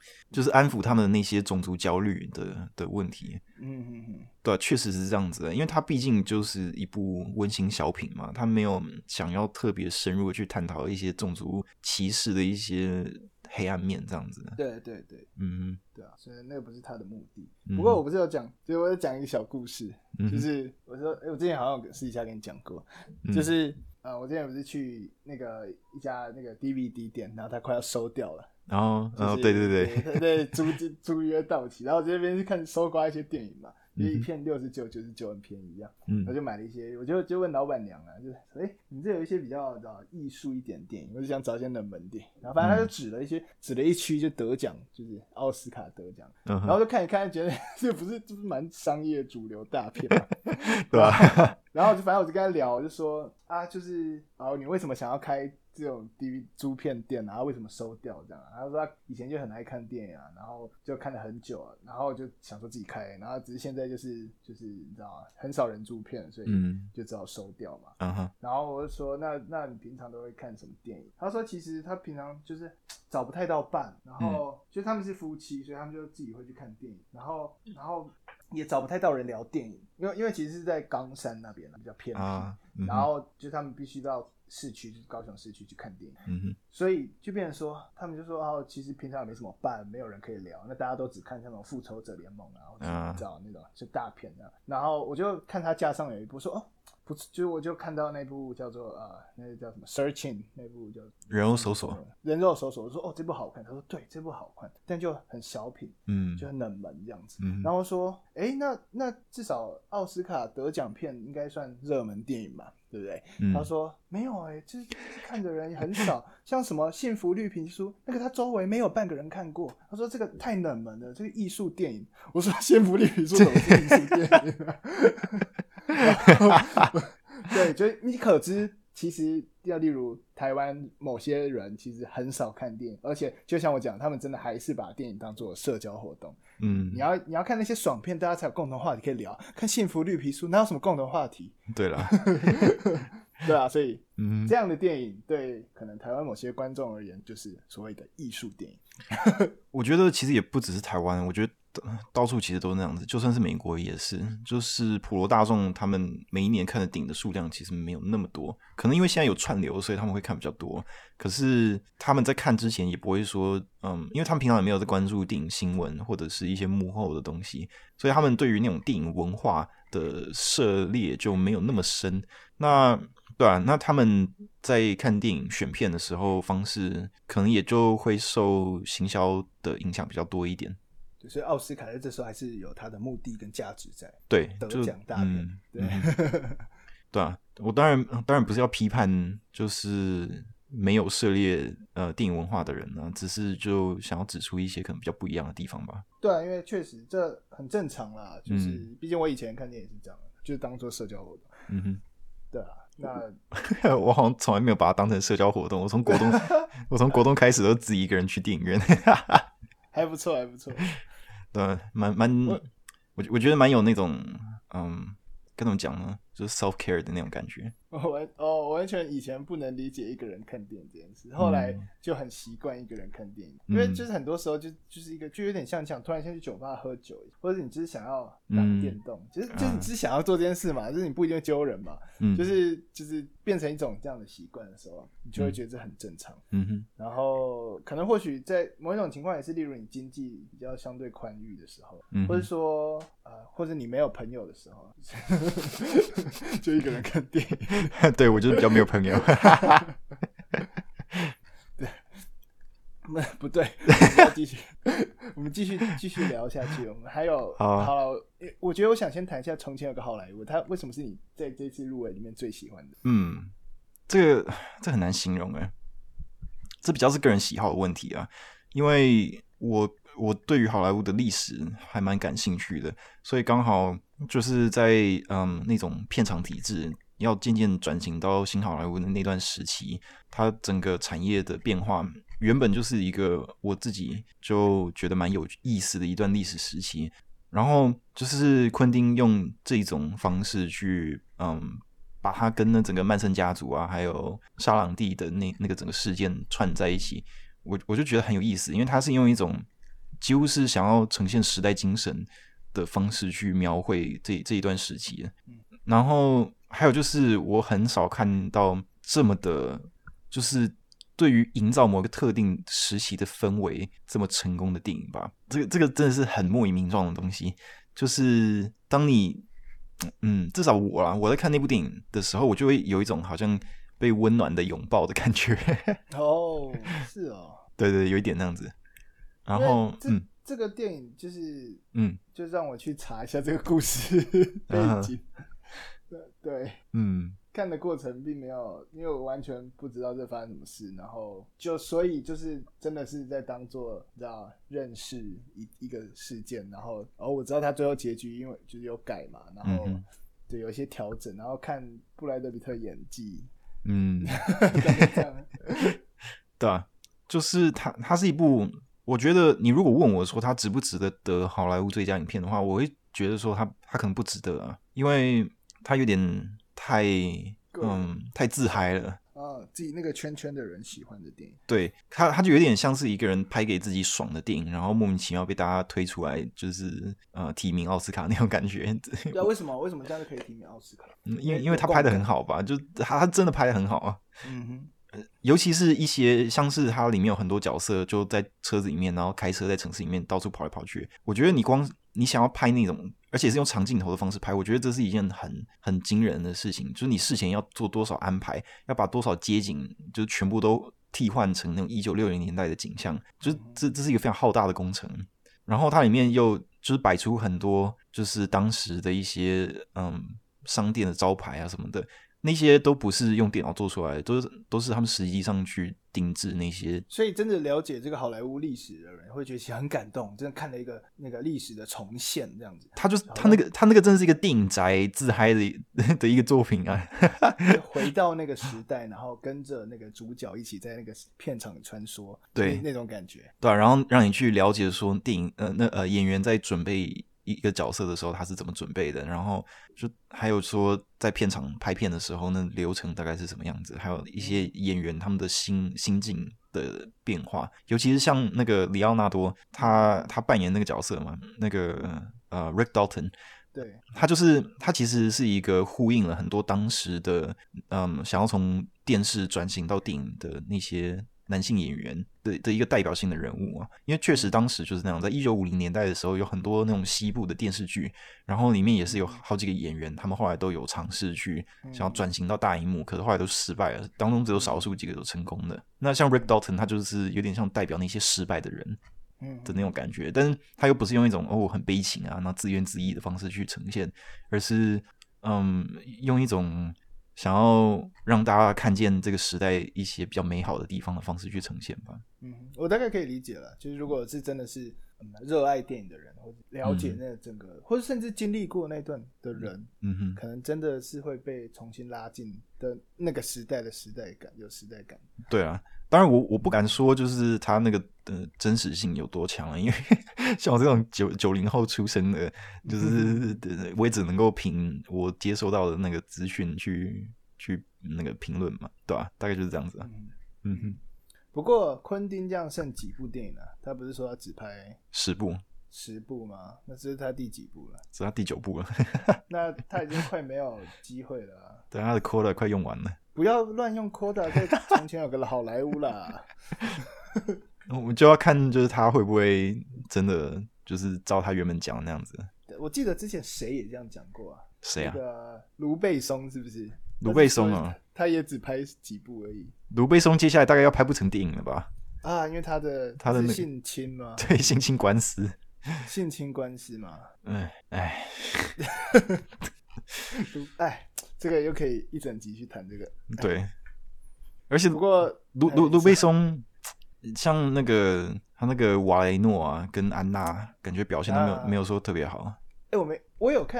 就是安抚他们的那些种族焦虑的问题。 嗯， 对啊，确实是这样子的，因为它毕竟就是一部温馨小品嘛，它没有想要特别深入的去探讨一些种族歧视的一些黑暗面这样子。 对，对啊，所以那个不是他的目的。不过我不是有讲，就是我有讲一个小故事，就是我说，我之前好像有私底下跟你讲过，就是我之前不是去那个一家那个 DVD 店，然后它快要收掉了。 然后， 对对，租约到期，然后我这边是看搜刮一些电影嘛，就一片69.99很便宜这样，我就买了一些，我就问老板娘啊，就是你这有一些比较艺术一点电影，我就想找一些冷门电影，然后反正他就指了一区就得奖，就是奥斯卡得奖，然后就看一看，觉得这不是蛮商业主流大片嘛，对吧？然后反正我就跟他聊，我就说啊，就是你为什么想要开这种 DVD 租片店啊，为什么收掉这样？他说他以前就很爱看电影啊，然后就看了很久啊，然后就想说自己开，然后只是现在就是你知道吗？很少人租片，所以就只好收掉嘛。然后我就说那你平常都会看什么电影？他说其实他平常就是找不太到伴，然后就他们是夫妻，所以他们就自己会去看电影，然后也找不太到人聊电影，因为其实是在冈山那边比较偏僻，然后就他们必须到市区，就是高雄市区去看电影，所以就变成说，他们就说其实平常也没什么伴，没有人可以聊，那大家都只看像那种复仇者联盟啊，或者你知道那种就大片啊，然后我就看他架上有一部说不是，就我就看到那部叫做那个叫什么 Searching 那部叫人肉搜索， 我说这部好看，他说对，这部好看，但就很小品，就很冷门这样子，然后说那至少奥斯卡得奖片应该算热门电影嘛，对不对？他说没有就是看的人很少，像什么幸福绿皮书那个他周围没有半个人看过，他说这个太冷门了，这个艺术电影。我说幸福绿皮书怎么是艺术电影啊？对，就你可知，其实例如台湾某些人其实很少看电影，而且就像我讲，他们真的还是把电影当作社交活动。你要看那些爽片，大家才有共同话题可以聊。看幸福绿皮书哪有什么共同话题？ 对了， 对啊，所以这样的电影对可能台湾某些观众而言，就是所谓的艺术电影。 我觉得其实也不只是台湾，我觉得到处其实都那样子，就算是美国也是，就是普罗大众他们每一年看的电影的数量其实没有那么多，可能因为现在有串流，所以他们会看比较多。可是他们在看之前也不会说，因为他们平常也没有在关注电影新闻或者是一些幕后的东西，所以他们对于那种电影文化的涉猎就没有那么深。那对啊，那他们在看电影选片的时候方式可能也就会受行销的影响比较多一点。 所以奥斯卡在这时候还是有它的目的跟价值在， 对， 得奖大片，对， 对啊，我当然不是要批判，就是没有涉猎电影文化的人呢，只是就想要指出一些可能比较不一样的地方吧。 对啊，因为确实这很正常啦，就是毕竟我以前看电影是这样的，就是当做社交活动。对啊，那我好像从来没有把它当成社交活动，我从国中开始都自己一个人去电影院， 还不错。 对，我觉得蛮有那种该怎么讲呢，就是 self care 的那种感觉。 我完全以前不能理解一个人看电影这件事，后来就很习惯一个人看电影，因为就是很多时候就是一个就有点像突然先去酒吧喝酒，或者你只是想要打电动，就是你只是想要做这件事嘛，就是你不一定会揪人嘛，就是变成一种这样的习惯的时候，你就会觉得这很正常。然后可能或许在某一种情况也是，例如你经济比较相对宽裕的时候，或者说或者你没有朋友的时候，就一个人看电影。 对，我就是比较没有朋友。 对，不对，我们继续聊下去。我们还有好，我觉得我想先谈一下从前有个好莱坞，他为什么是你在这次入围里面最喜欢的？ 这很难形容这比较是个人喜好的问题啊，因为我对于好莱坞的历史还蛮感兴趣的，所以刚好就是在那种片场体制要渐渐转型到新好莱坞的那段时期，它整个产业的变化原本就是一个我自己就觉得蛮有意思的一段历史时期，然后就是昆汀用这种方式去把它跟那整个曼森家族啊还有沙朗蒂的那个整个事件串在一起，我就觉得很有意思，因为它是用一种几乎是想要呈现时代精神的方式去描绘这一段时期的。然后还有就是我很少看到这么的，就是对于营造某个特定时期的氛围这么成功的电影吧。这个真的是很莫名名状的东西。就是当你至少我在看那部电影的时候，我就会有一种好像被温暖的拥抱的感觉。 哦，是哦， 对对，有一点那样子。然后这个电影就是就让我去查一下这个故事背景。对，看的过程并没有，因为我完全不知道这发生什么事，然后所以就是真的是在当做你知道认识一个事件，然后我知道他最后结局因为就是有改嘛，然后对有一些调整，然后看布莱德比特演技，这样对啊，就是它是一部，我觉得你如果问我说它值不值得得好莱坞最佳影片的话，我会觉得说它可能不值得啊，因为它有点太自嗨了。 自己那个圈圈的人喜欢的电影， 对，他就有点像是一个人拍给自己爽的电影，然后莫名其妙被大家推出来，就是提名奥斯卡那种感觉。 对啊，为什么这样就可以提名奥斯卡？ 因为他拍的很好吧，就他真的拍的很好啊。尤其是一些像是它里面有很多角色就在车子里面，然后开车在城市里面到处跑来跑去。我觉得你想要拍那种，而且是用长镜头的方式拍，我觉得这是一件很惊人的事情。就是你事前要做多少安排，要把多少街景就是全部都替换成那种1960年代的景象，就是这是一个非常浩大的工程。然后它里面又就是摆出很多就是当时的一些商店的招牌啊什么的。那些都不是用电脑做出来的，都是他们实际上去定制那些。 所以真的了解这个好莱坞历史的人会觉得很感动，真的看了一个那个历史的重现这样子。 他那个真的是一个电影宅自嗨的一个作品啊！ 回到那个时代，然后跟着那个主角一起在那个片场里穿梭， 对那种感觉。 对啊，然后让你去了解说电影演员在准备一个角色的时候他是怎么准备的，然后就还有说在片场拍片的时候那流程大概是什么样子，还有一些演员他们的心境的变化，尤其是像那个里奥纳多他扮演那个角色嘛，那个Rick Dalton， 对， 他其实是一个呼应了很多当时的想要从电视转型到电影的那些男性演员的一个代表性的人物啊，因为确实当时就是那样，在1950年代的时候，有很多那种西部的电视剧，然后里面也是有好几个演员，他们后来都有尝试去想要转型到大荧幕，可是后来都失败了，当中只有少数几个有成功的。那像 Rick Dalton， 他就是有点像代表那些失败的人的那种感觉，但是他又不是用一种很悲情啊，然后自怨自艾的方式去呈现，而是用一种想要让大家看见这个时代一些比较美好的地方的方式去呈现吧。 我大概可以理解了，就是如果是真的是热爱电影的人，或者了解那整个，或者甚至经历过那段的人，可能真的是会被重新拉进的那个时代的时代感，有时代感。对啊，当然我不敢说就是他那个真实性有多强啊，因为像我这种90后出生的，就是我也只能够凭我接收到的那个资讯去那个评论嘛，对吧？大概就是这样子啊。 不过昆汀这样剩几部电影啊？他不是说他只拍 10部吗？那这是他第几部了？ 是他第9部了。 那他已经快没有机会了啊。 对，他的 quota 快用完了。 不要乱用 quota， 在从前有个好莱坞啦。 我们就要看就是他会不会真的就是照他原本讲的那样子。 我记得之前谁也这样讲过啊？ 谁啊？ 那个卢贝松是不是？ 卢贝松啊， 他也只拍几部而已。 卢贝松接下来大概要拍不成电影了吧？ 啊，因为他的性侵嘛， 对，性侵官司嘛。 哎， 这个又可以一整集去谈这个。 对，而且不过卢贝松像那个他那个瓦雷诺啊，跟安娜，感觉表现都没有说特别好。 我有看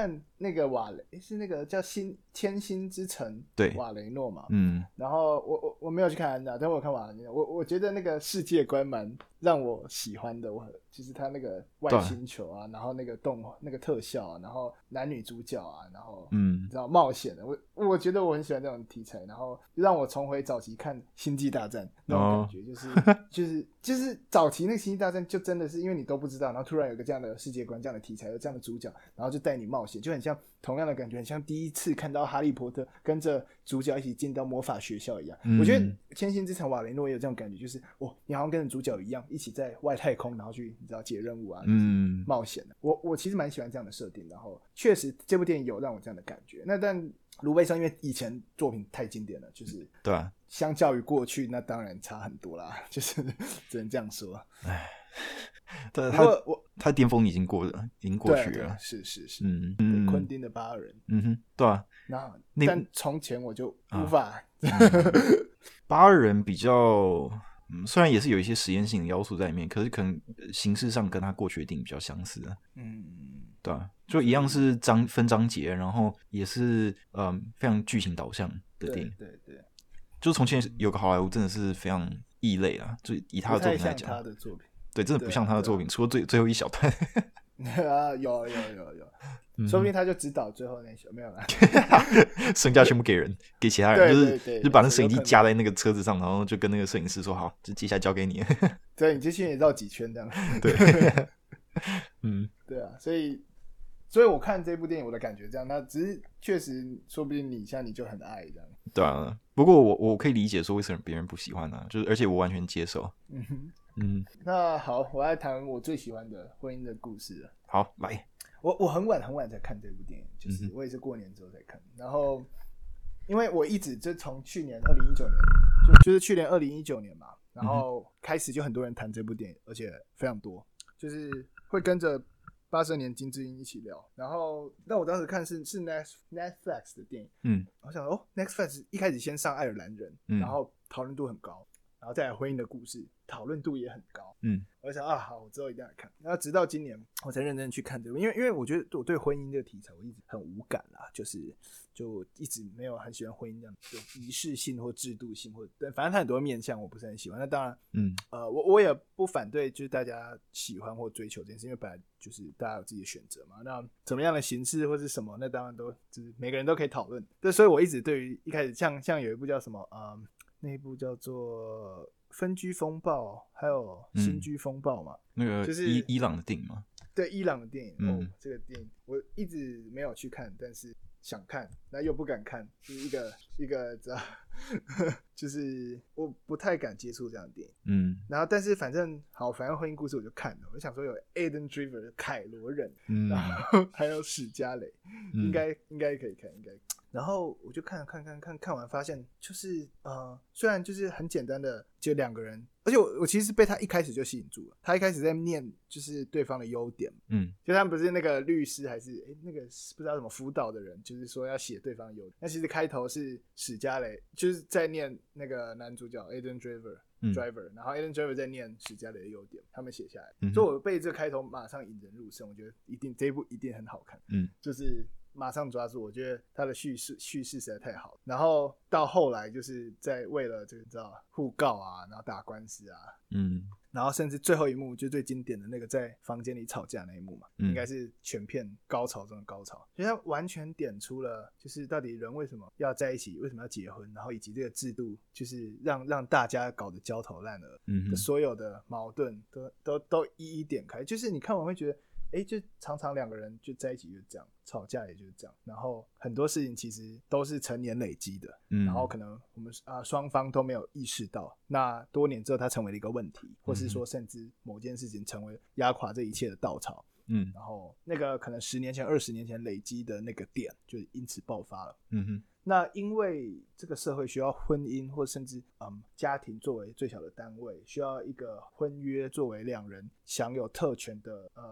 那个瓦雷是那个叫千星之城对瓦雷诺嘛， 然后我没有去看安娜，但我有看瓦雷诺，我觉得那个世界观蛮让我喜欢的，就是他那个外星球啊，然后那个那个特效啊，然后男女主角啊，然后你知道冒险的，我觉得我很喜欢这种题材，然后让我重回早期看星际大战那种感觉，就是早期那个星际大战就真的是因为你都不知道，然后突然有个这样的世界观、这样的题材、有这样的主角，然后就带你冒险，就很像同样的感觉，很像第一次看到哈利波特跟着主角一起进到魔法学校一样。我觉得千星之城瓦雷诺也有这种感觉，就是你好像跟着主角一样，一起在外太空，然后去你知道解任务啊，冒险的。我其实蛮喜欢这样的设定，然后确实这部电影有让我这样的感觉。那但卢贝松因为以前作品太经典了，就是对啊， 相较于过去那当然差很多啦，就是只能这样说。 唉，他巅峰已经过去了， 是，昆汀的巴尔人， 对啊， 但从前我就无法。 巴尔人比较，虽然也是有一些实验性的要素在里面，可是可能形式上跟他过去的电影比较相似的，对啊，就一样是分章节，然后也是非常剧情导向的电影， 对， 就是从前有个好莱坞真的是非常异类啊，就以他的作品来讲， 他的作品。 对，真的不像他的作品，除了最后一小段。 有，说不定他就只导最后那小，没有啦。 身价全部给人，给其他人，就把那摄影机夹在那个车子上，然后就跟那个摄影师说：“好，就接下来交给你。” 对，你这些也绕几圈这样。 对， 对啊，所以我看这部电影我的感觉这样，那只是确实说不定你就很爱这样。 对啊，不过我可以理解说为什么别人不喜欢啊，就是而且我完全接受。 那好，我来谈我最喜欢的婚姻的故事了。 好，来， 我很晚才看这部电影，就是我也是过年之后才看。然后，因为我一直就从去年2019年，就是去年2019年嘛，然后开始就很多人谈这部电影，而且非常多，就是会跟着80年金智英一起聊。然后，但我当时看是 Netflix 的电影，我想Netflix 一开始先上爱尔兰人，然后讨论度很高。然后再来婚姻的故事，讨论度也很高。我就想好，我之后一定要来看。然后直到今年，我才认真去看这个，因为我觉得我对婚姻这个题材我一直很无感啦，就一直没有很喜欢婚姻这样的仪式性或制度性，对，反正它很多面向我不是很喜欢。那当然，我也不反对，就是大家喜欢或追求这件事，因为本来就是大家有自己的选择嘛。那怎么样的形式或是什么，那当然都就是每个人都可以讨论。对，所以我一直对于一开始像有一部叫什么那一部叫做《分居风暴》，还有《新居风暴》嘛， 那个就是伊朗的电影嘛， 对，伊朗的电影。这个电影我一直没有去看，但是想看，那又不敢看，就是一个知道，就是我不太敢接触这样的电影。然后但是反正婚姻故事我就看了，我想说有 Aidan Driver 凯罗人，然后还有史嘉蕾，应该可以看，应该。然后我就看完，发现就是虽然就是很简单的就两个人，而且我其实被他一开始就吸引住了。他一开始在念就是对方的优点，就他们不是那个律师还是那个不知道什么辅导的人，就是说要写对方的优点。那其实开头是史嘉蕾就是在念那个男主角 Aidan Driver，然后 Aidan Driver 在念史嘉蕾的优点，他们写下来。所以我被这个开头马上引人入胜，我觉得这一部一定很好看。就是马上抓住，我觉得他的叙事实在太好了。然后到后来就是在为了这个知道互告啊，然后打官司啊，然后甚至最后一幕就最经典的那个在房间里吵架那一幕嘛，应该是全片高潮中的高潮。所以他完全点出了就是到底人为什么要在一起，为什么要结婚，然后以及这个制度就是让大家搞得焦头烂额的所有的矛盾都一一点开。就是你看完会觉得就常常两个人就在一起就是这样，吵架也就是这样，然后很多事情其实都是成年累积的，然后可能我们双方都没有意识到，那多年之后它成为了一个问题，或是说甚至某件事情成为压垮这一切的稻草，然后那个可能10年前20年前累积的那个点就因此爆发了。那因为这个社会需要婚姻或甚至家庭作为最小的单位，需要一个婚约作为两人享有特权的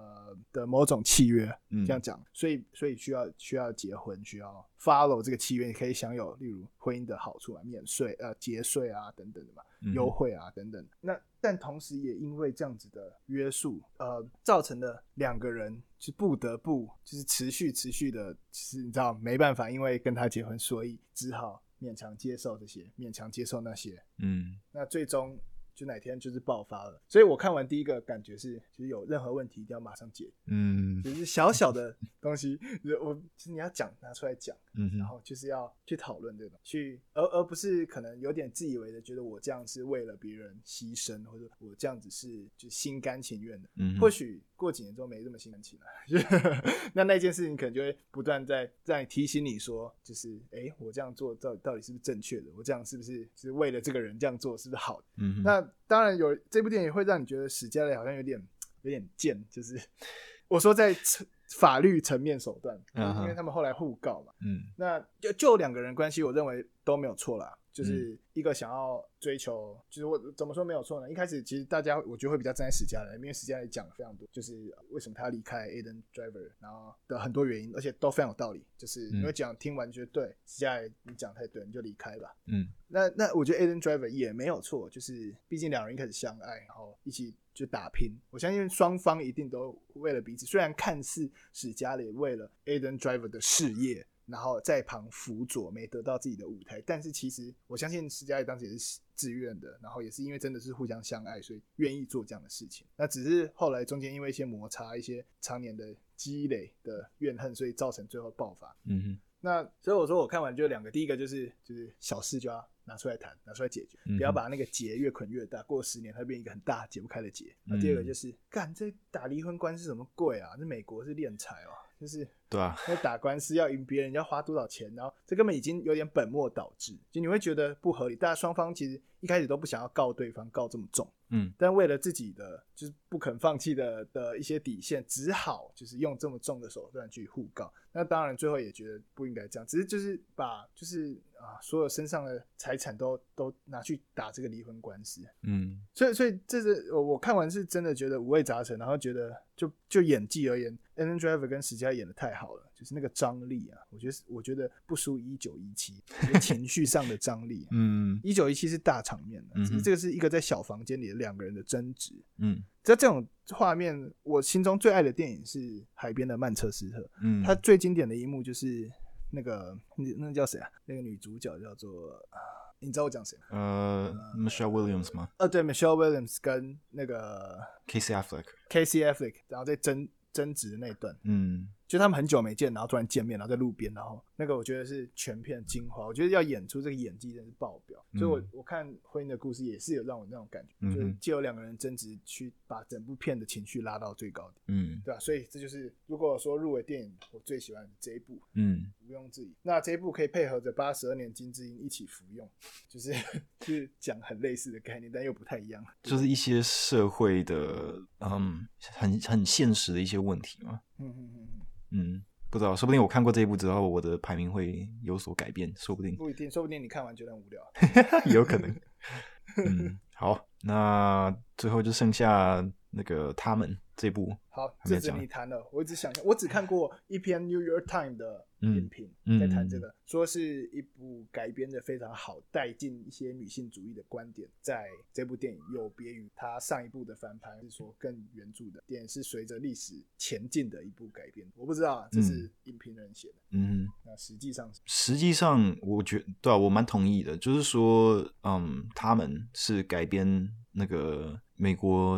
的某种契约， 嗯这样讲，所以需要结婚，需要 follow 这个契约，你可以享有例如婚姻的好处啊，免税节税啊等等的嘛，优惠啊等等。那但同时也因为这样子的约束，造成了两个人就不得不就是持续的，就是你知道没办法，因为跟他结婚，所以只好勉强接受这些，勉强接受那些。那最终就哪天就是爆发了。所以我看完第一个感觉是，就是有任何问题一定要马上解决。就是小小的东西，就是你要讲拿出来讲，然后就是要去讨论这种，而不是可能有点自以为的觉得我这样是为了别人牺牲，或者我这样子是就心甘情愿的。或许过几年之后没这么心甘情愿，那件事情可能就会不断在提醒你说，就是我这样做到底是不是正确的？我这样是不是为了这个人这样做是不是好的？那当然有这部电影会让你觉得史嘉蕾好像有点贱，就是我说在法律层面手段，因为他们后来互告嘛。那就两个人关系，我认为都没有错啦。就是一个想要追求，就是我怎么说没有错呢？一开始其实大家我觉得会比较站在史嘉蕾，因为史嘉蕾讲了非常多，就是为什么他要离开 Adam Driver， 然后的很多原因，而且都非常有道理。就是你会讲听完觉得对，史嘉蕾你讲太对，你就离开吧。那我觉得 Adam Driver 也没有错，就是毕竟两人一开始相爱，然后一起就打拼。我相信双方一定都为了彼此，虽然看似史嘉蕾为了 Adam Driver 的事业，然后在旁辅佐，没得到自己的舞台，但是其实我相信史嘉蕾当时也是自愿的，然后也是因为真的是互相相爱，所以愿意做这样的事情。那只是后来中间因为一些摩擦，一些常年的积累的怨恨，所以造成最后爆发。那所以我说我看完就两个，第一个就是小事就要拿出来谈，拿出来解决，不要把那个结越捆越大，过10年它会变一个很大解不开的结。那第二个就是干这打离婚官司什么贵啊？这美国是敛财哦，就是对啊， 因为打官司要赢别人要花多少钱，然后这根本已经有点本末倒置，就你会觉得不合理。大家双方其实一开始都不想要告对方告这么重，但为了自己的就是不肯放弃的一些底线，只好就是用这么重的手段去互告。那当然最后也觉得不应该这样，只是就是把所有身上的财产都拿去打这个离婚官司。所以这是我看完是真的觉得五味杂陈，然后觉得就演技而言 Adam Driver 跟史嘉蕾演得太好了，就是那个张力啊，我觉得不输1917，情绪上的张力。1917是大场面的，只是这个是一个在小房间里的两个人的争执。在这种画面，我心中最爱的电影是海边的曼彻斯特。它最经典的一幕就是那个叫谁啊？那个女主角叫做你知道我讲谁吗 ？Michelle Williams 吗？ 对 ，Michelle Williams 跟那个 Casey Affleck， 然后在争执的那一段。就他们很久没见，然后突然见面，然后在路边，然后那个我觉得是全片精华。我觉得要演出这个演技真是爆表。所以我看《婚姻的故事》也是有让我那种感觉，就是借由两个人争执去把整部片的情绪拉到最高点。对吧？所以这就是如果说入围电影，我最喜欢的这一部。毋庸置疑。那这一部可以配合着82年金智英一起服用，就是讲很类似的概念，但又不太一样。 就是一些社会的很现实的一些问题嘛。不知道，说不定我看过这一部之后，我的排名会有所改变，说不定。 不一定，说不定你看完觉得很无聊。 有可能。好，那最后就剩下那个他们这部。 好，这次你谈了，我只看过一篇 New York Times 的影评，在谈这个，说是一部改编的非常好，带进一些女性主义的观点，在这部电影有别于他上一部的翻拍，是说更原著的电影是随着历史前进的一部改编。我不知道啊，这是影评人写的。那实际上我觉得对啊，我蛮同意的，就是说他们是改编那个美国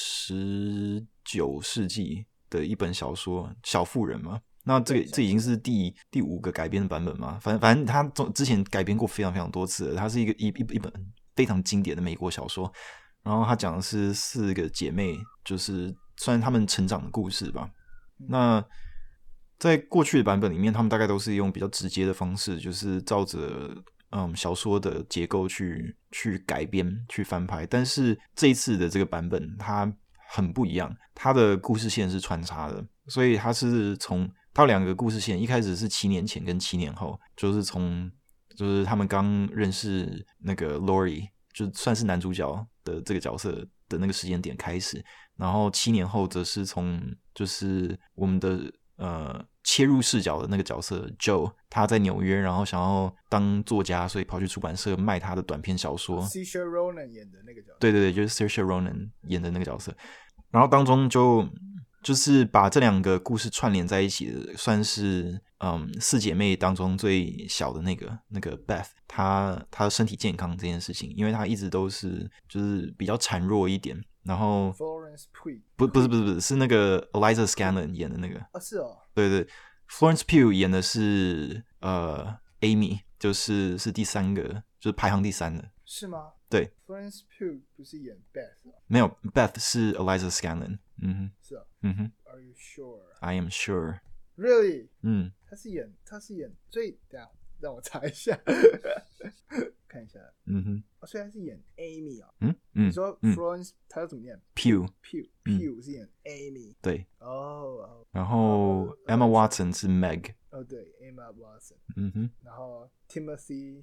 19世纪的一本小说《小妇人》嘛。那这已经是第5个改编的版本嘛。反正他之前改编过非常非常多次了，它是一本非常经典的美国小说。然后他讲的是4个姐妹，就是算他们成长的故事吧。那在过去的版本里面，他们大概都是用比较直接的方式，就是照着小说的结构去改编去翻拍。但是这一次的这个版本它很不一样，它的故事线是穿插的，所以它有2个故事线，一开始是7年前跟7年后，就是他们刚认识那个 Lori， 就算是男主角的这个角色的那个时间点开始，然后7年后则是从就是我们的切入视角的那个角色 Joe， 他在纽约，然后想要当作家，所以跑去出版社卖他的短篇小说。 Saoirse Ronan 演的那个角色， 对对对，就是 Saoirse Ronan 演的那个角色。然后当中就是把这2个故事串联在一起的，算是4姐妹当中最小的那个 Beth， 她的身体健康这件事情，因为她一直都是就是比较孱弱一点。然后 Florence Pugh 不是是那个 Eliza Scanlon 演的那个。 是哦， 对对 ，Florence Pugh 演的是Amy， 就是第3个，就是排行第3的。 是吗？ 对 ，Florence Pugh 不是演 Beth 没有 Beth 是 Eliza Scanlon。 是啊，Are you sure? I am sure. Really? 他是演，所以等一下让我查一下，看一下。所以他是演 Amy 啊。你说 Florence 他要怎么念 ？Pugh 是演 Amy。 对。然然后 Emma Watson 是 Meg。 对 ，Emma Watson。然后 Timothy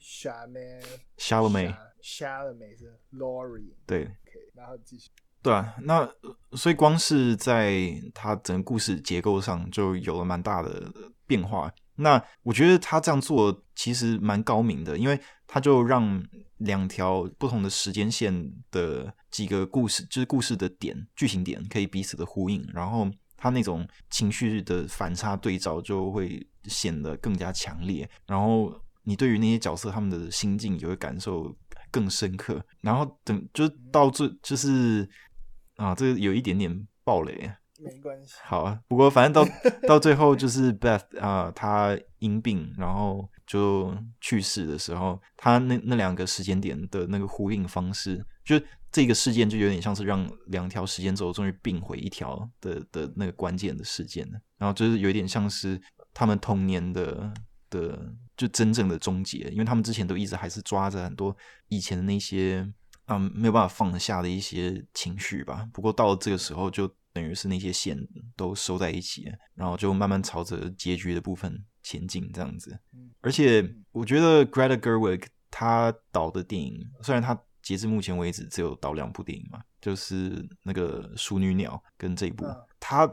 Chalamet 是 Laurie。 对。 OK， 然后继续。 对啊，那所以光是在他整个故事结构上就有了蛮大的变化。那我觉得他这样做其实蛮高明的，因为他就让2条不同的时间线的几个故事，就是故事的剧情点可以彼此的呼应，然后他那种情绪的反差对照就会显得更加强烈，然后你对于那些角色他们的心境也会感受更深刻，然后就到就是这个有一点点爆雷。 没关系。 好啊，不过反正到最后就是 Beth 她因病然后就去世的时候，她那2个时间点的那个呼应方式，就这个事件就有点像是让2条时间轴终于并回一条的那个关键的事件了，然后就是有一点像是他们童年的就真正的终结，因为他们之前都一直还是抓着很多以前的那些没有办法放得下的一些情绪吧，不过到了这个时候就等于是那些线都收在一起，然后就慢慢朝着结局的部分前进这样子。而且我觉得 Greta Gerwig 她导的电影，虽然她截至目前为止只有导2部电影嘛，就是那个《淑女鸟》跟这一部，她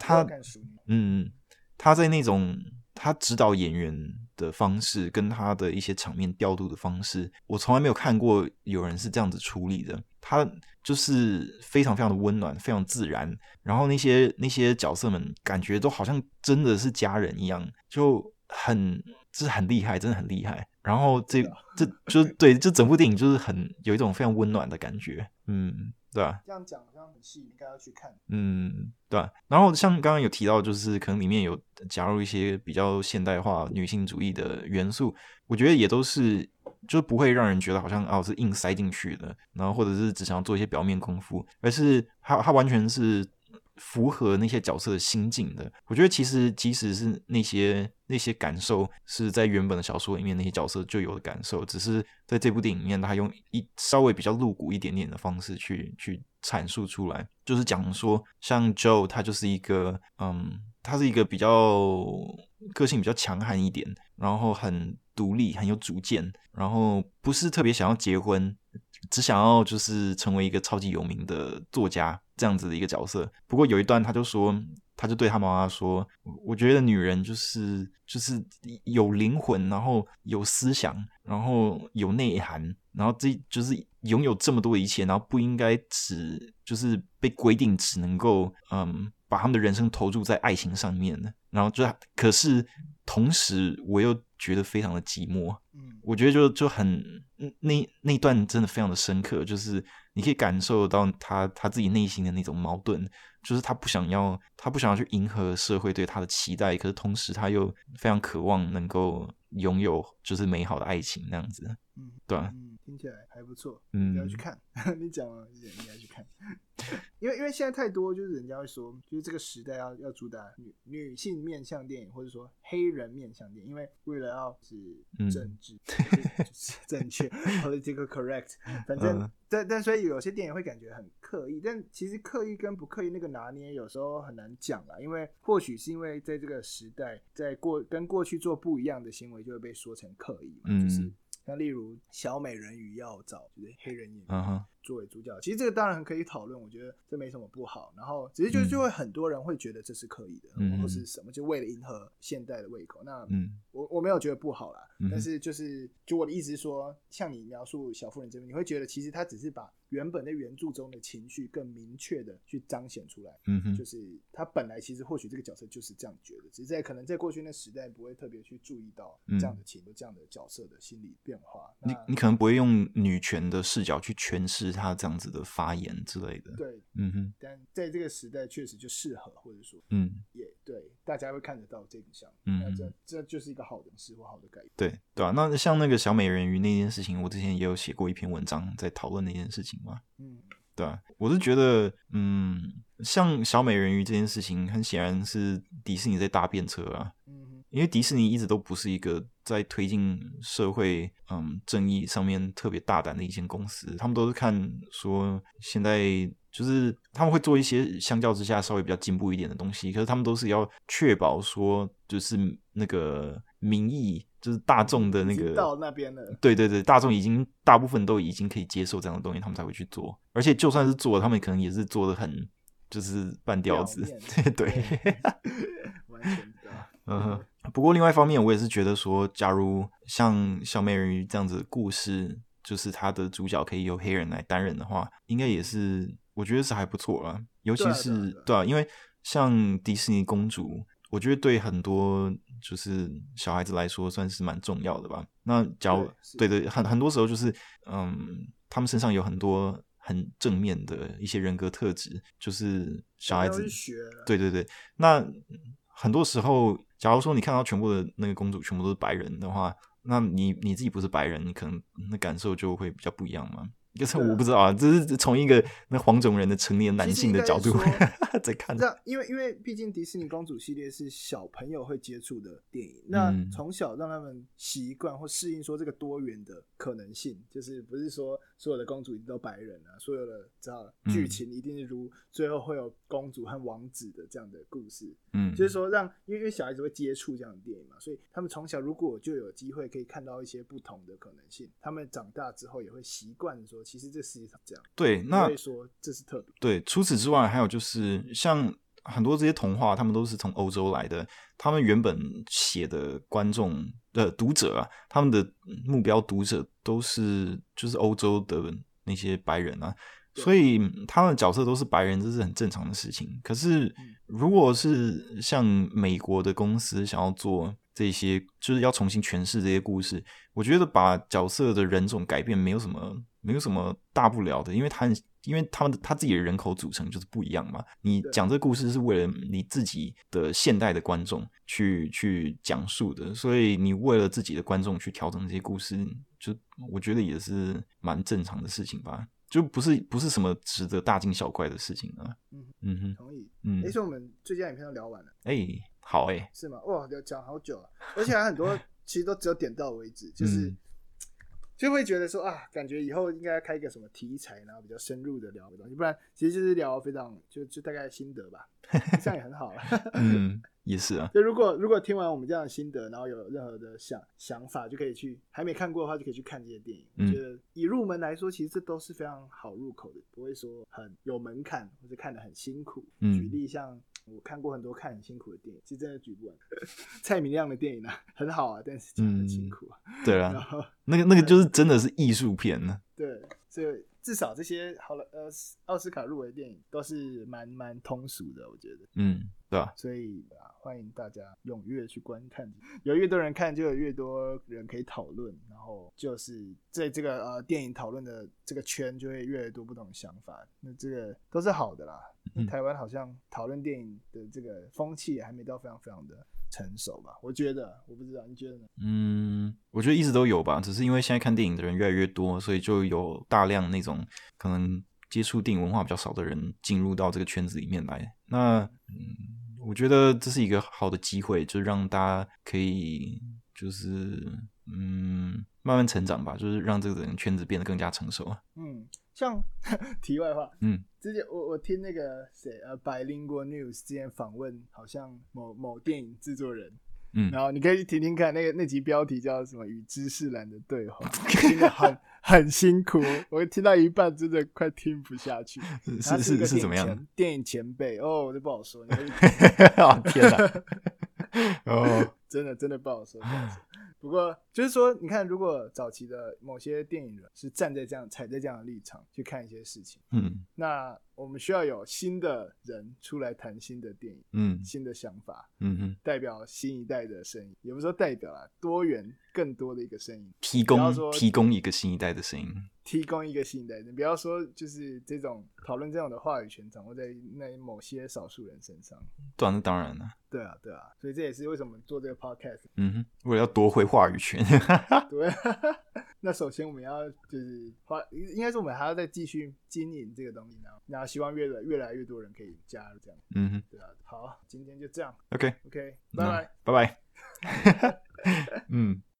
在那种他指导演员的方式跟他的一些场面调度的方式，我从来没有看过有人是这样子处理的。他就是非常非常的温暖，非常自然，然后那些角色们感觉都好像真的是家人一样，就是很厉害，真的很厉害。然后这整部电影就是有一种非常温暖的感觉。对吧？ 这样讲好像很细，应该要去看。 对吧？然后像刚刚有提到，就是可能里面有加入一些比较现代化女性主义的元素，我觉得也都是就不会让人觉得好像是硬塞进去的，然后或者是只想要做一些表面功夫，而是它完全是符合那些角色的心境的。我觉得其实即使是那些感受是在原本的小说里面那些角色就有的感受，只是在这部电影里面他用稍微比较露骨一点点的方式去阐述出来，就是讲说像 Joe 他就是一个他是一个比较个性比较强悍一点，然后很独立很有主见，然后不是特别想要结婚，只想要就是成为一个超级有名的作家这样子的一个角色。不过有一段他就对他妈妈说，我觉得女人就是有灵魂，然后有思想，然后有内涵，然后这就是拥有这么多的一切，然后不应该就是被规定只能够把他们的人生投注在爱情上面的。然后可是同时我又觉得非常的寂寞。我觉得就很那段真的非常的深刻，就是你可以感受到他自己内心的那种矛盾，就是他不想要去迎合社会对他的期待，可是同时他又非常渴望能够拥有就是美好的爱情那样子。对啊， 听起来还不错，你要去看。你讲了，你应该去看。因为现在太多就是人家会说，就是这个时代要主打女性面向电影，或者说黑人面向电影，因为为了要是政治、就是正确political correct， 反正但所以有些电影会感觉很刻意，但其实刻意跟不刻意那个拿捏有时候很难讲啦，因为或许是因为在这个时代，跟过去做不一样的行为就会被说成刻意嘛，就是像例如小美人鱼要找就是黑人演员嗯哼， 作为主角，其实这个当然可以讨论，我觉得这没什么不好。然后只是就会很多人会觉得这是可以的，或是什么，就为了迎合现代的胃口。那我没有觉得不好啦，但是就我的意思是说，像你描述小妇人这边，你会觉得其实他只是把原本在原著中的情绪更明确的去彰显出来，就是他本来其实或许这个角色就是这样觉得，只是可能在过去那时代不会特别去注意到这样的情绪、这样的角色的心理变化。 你可能不会用女权的视角去诠释他这样子的发言之类的。 对，但在这个时代确实就适合，或者说，也对，大家会看得到这个项目，那这就是一个好的事或好的改变。 对啊，那像那个小美人鱼那件事情，我之前也有写过一篇文章在讨论那件事情嘛。对啊，我是觉得，像小美人鱼这件事情，很显然是迪士尼在搭便车啊。因为迪士尼一直都不是一个在推进社会正义上面特别大胆的一间公司，他们都是看说现在就是他们会做一些相较之下稍微比较进步一点的东西，可是他们都是要确保说就是那个民意就是大众的那个到那边了， 对，大众大部分都已经可以接受这样的东西，他们才会去做，而且就算是做，他们可能也是做的很就是半吊子，对， 完全不过另外一方面，我也是觉得说，假如像小美人鱼这样子的故事，就是它的主角可以由黑人来担任的话，应该也是我觉得是还不错啦。尤其是对啊，因为像迪士尼公主，我觉得对很多就是小孩子来说算是蛮重要的吧。那假如对很多时候就是他们身上有很多很正面的一些人格特质，就是小孩子对，那很多时候，假如说你看到全部的那个公主全部都是白人的话，那你自己不是白人，你可能那感受就会比较不一样嘛。可是我不知道啊，这是从一个那黄种人的成年男性的角度在看。 因为毕竟迪士尼公主系列是小朋友会接触的电影，那从小让他们习惯或适应说这个多元的可能性，就是不是说所有的公主一定都白人啊，所有的剧情一定是如最后会有公主和王子的这样的故事，就是说因为小孩子会接触这样的电影嘛，所以他们从小如果就有机会可以看到一些不同的可能性，他们长大之后也会习惯说其实这世界上这样， 对，那不会说这是特别。 对，除此之外还有就是像很多这些童话他们都是从欧洲来的，他们原本写的读者啊，他们的目标读者都是就是欧洲的那些白人啊，所以他们的角色都是白人，这是很正常的事情。可是如果是像美国的公司想要做这些就是要重新诠释这些故事，我觉得把角色的人种改变没有什么大不了的，因为他自己的人口组成就是不一样嘛。你讲这个故事是为了你自己的现代的观众去讲述的，所以你为了自己的观众去调整这些故事，就我觉得也是蛮正常的事情吧。就不是什么值得大惊小怪的事情啊。 同意。所以我们最佳影片都聊完了。 好是吗？哇，讲好久啊，而且还很多其实都只有点到为止，就会觉得说啊，感觉以后应该开一个什么题材，然后比较深入的聊的东西，不然其实就是聊非常就大概心得吧，这样也很好了。 也是啊。 就如果听完我们这样的心得，然后有任何的想法，就可以去还没看过的话，就可以去看这些电影。我觉得以入门来说，其实这都是非常好入口的，不会说很有门槛或者看得很辛苦。举例像我看过很多看很辛苦的电影，其实真的举不完。蔡明亮的电影啊，很好啊，但是讲很辛苦啊。 对啊，那个就是真的是艺术片呢。 对，所以至少这些好了奥斯卡入围的电影都是蛮通俗的，我觉得。对啊。所以欢迎大家踊跃去观看，有越多人看，就有越多人可以讨论，然后就是在这个电影讨论的这个圈，就会越来越多不同的想法。那这个都是好的啦。台湾好像讨论电影的这个风气还没到非常非常的成熟吧？我觉得，我不知道你觉得呢？ 我觉得一直都有吧，只是因为现在看电影的人越来越多，所以就有大量那种可能接触电影文化比较少的人进入到这个圈子里面来。那我觉得这是一个好的机会，就是让大家可以就是慢慢成长吧，就是让这个圈子变得更加成熟。 像题外话，之前我听那个谁Bilingual News 之前访问，好像某电影制作人， 然后你可以听听看那集标题叫什么与知识蓝的对话，听得很辛苦，我听到一半真的快听不下去。 是怎么样？ 电影前辈哦，我就不好说。 哦天哪！哦， 真的不好说。不过就是说，你看，如果早期的某些电影人是踩在这样的立场去看一些事情，那我们需要有新的人出来谈新的电影，新的想法，代表新一代的声音，也不是说代表啦，多元更多的一个声音， 提供一个新一代的声音。 提供一个新一代，你不要说就是这种讨论这种的话语权掌握在那某些少数人身上。 对啊，那当然了。对啊，所以这也是为什么做这个 podcast。 为了要夺回话语权。 对，那首先我们要就是应该是我们还要再继续经营这个东西，然后希望越来越多人可以加入这样。对啊，好，今天就这样。 OK， 拜拜。 拜拜。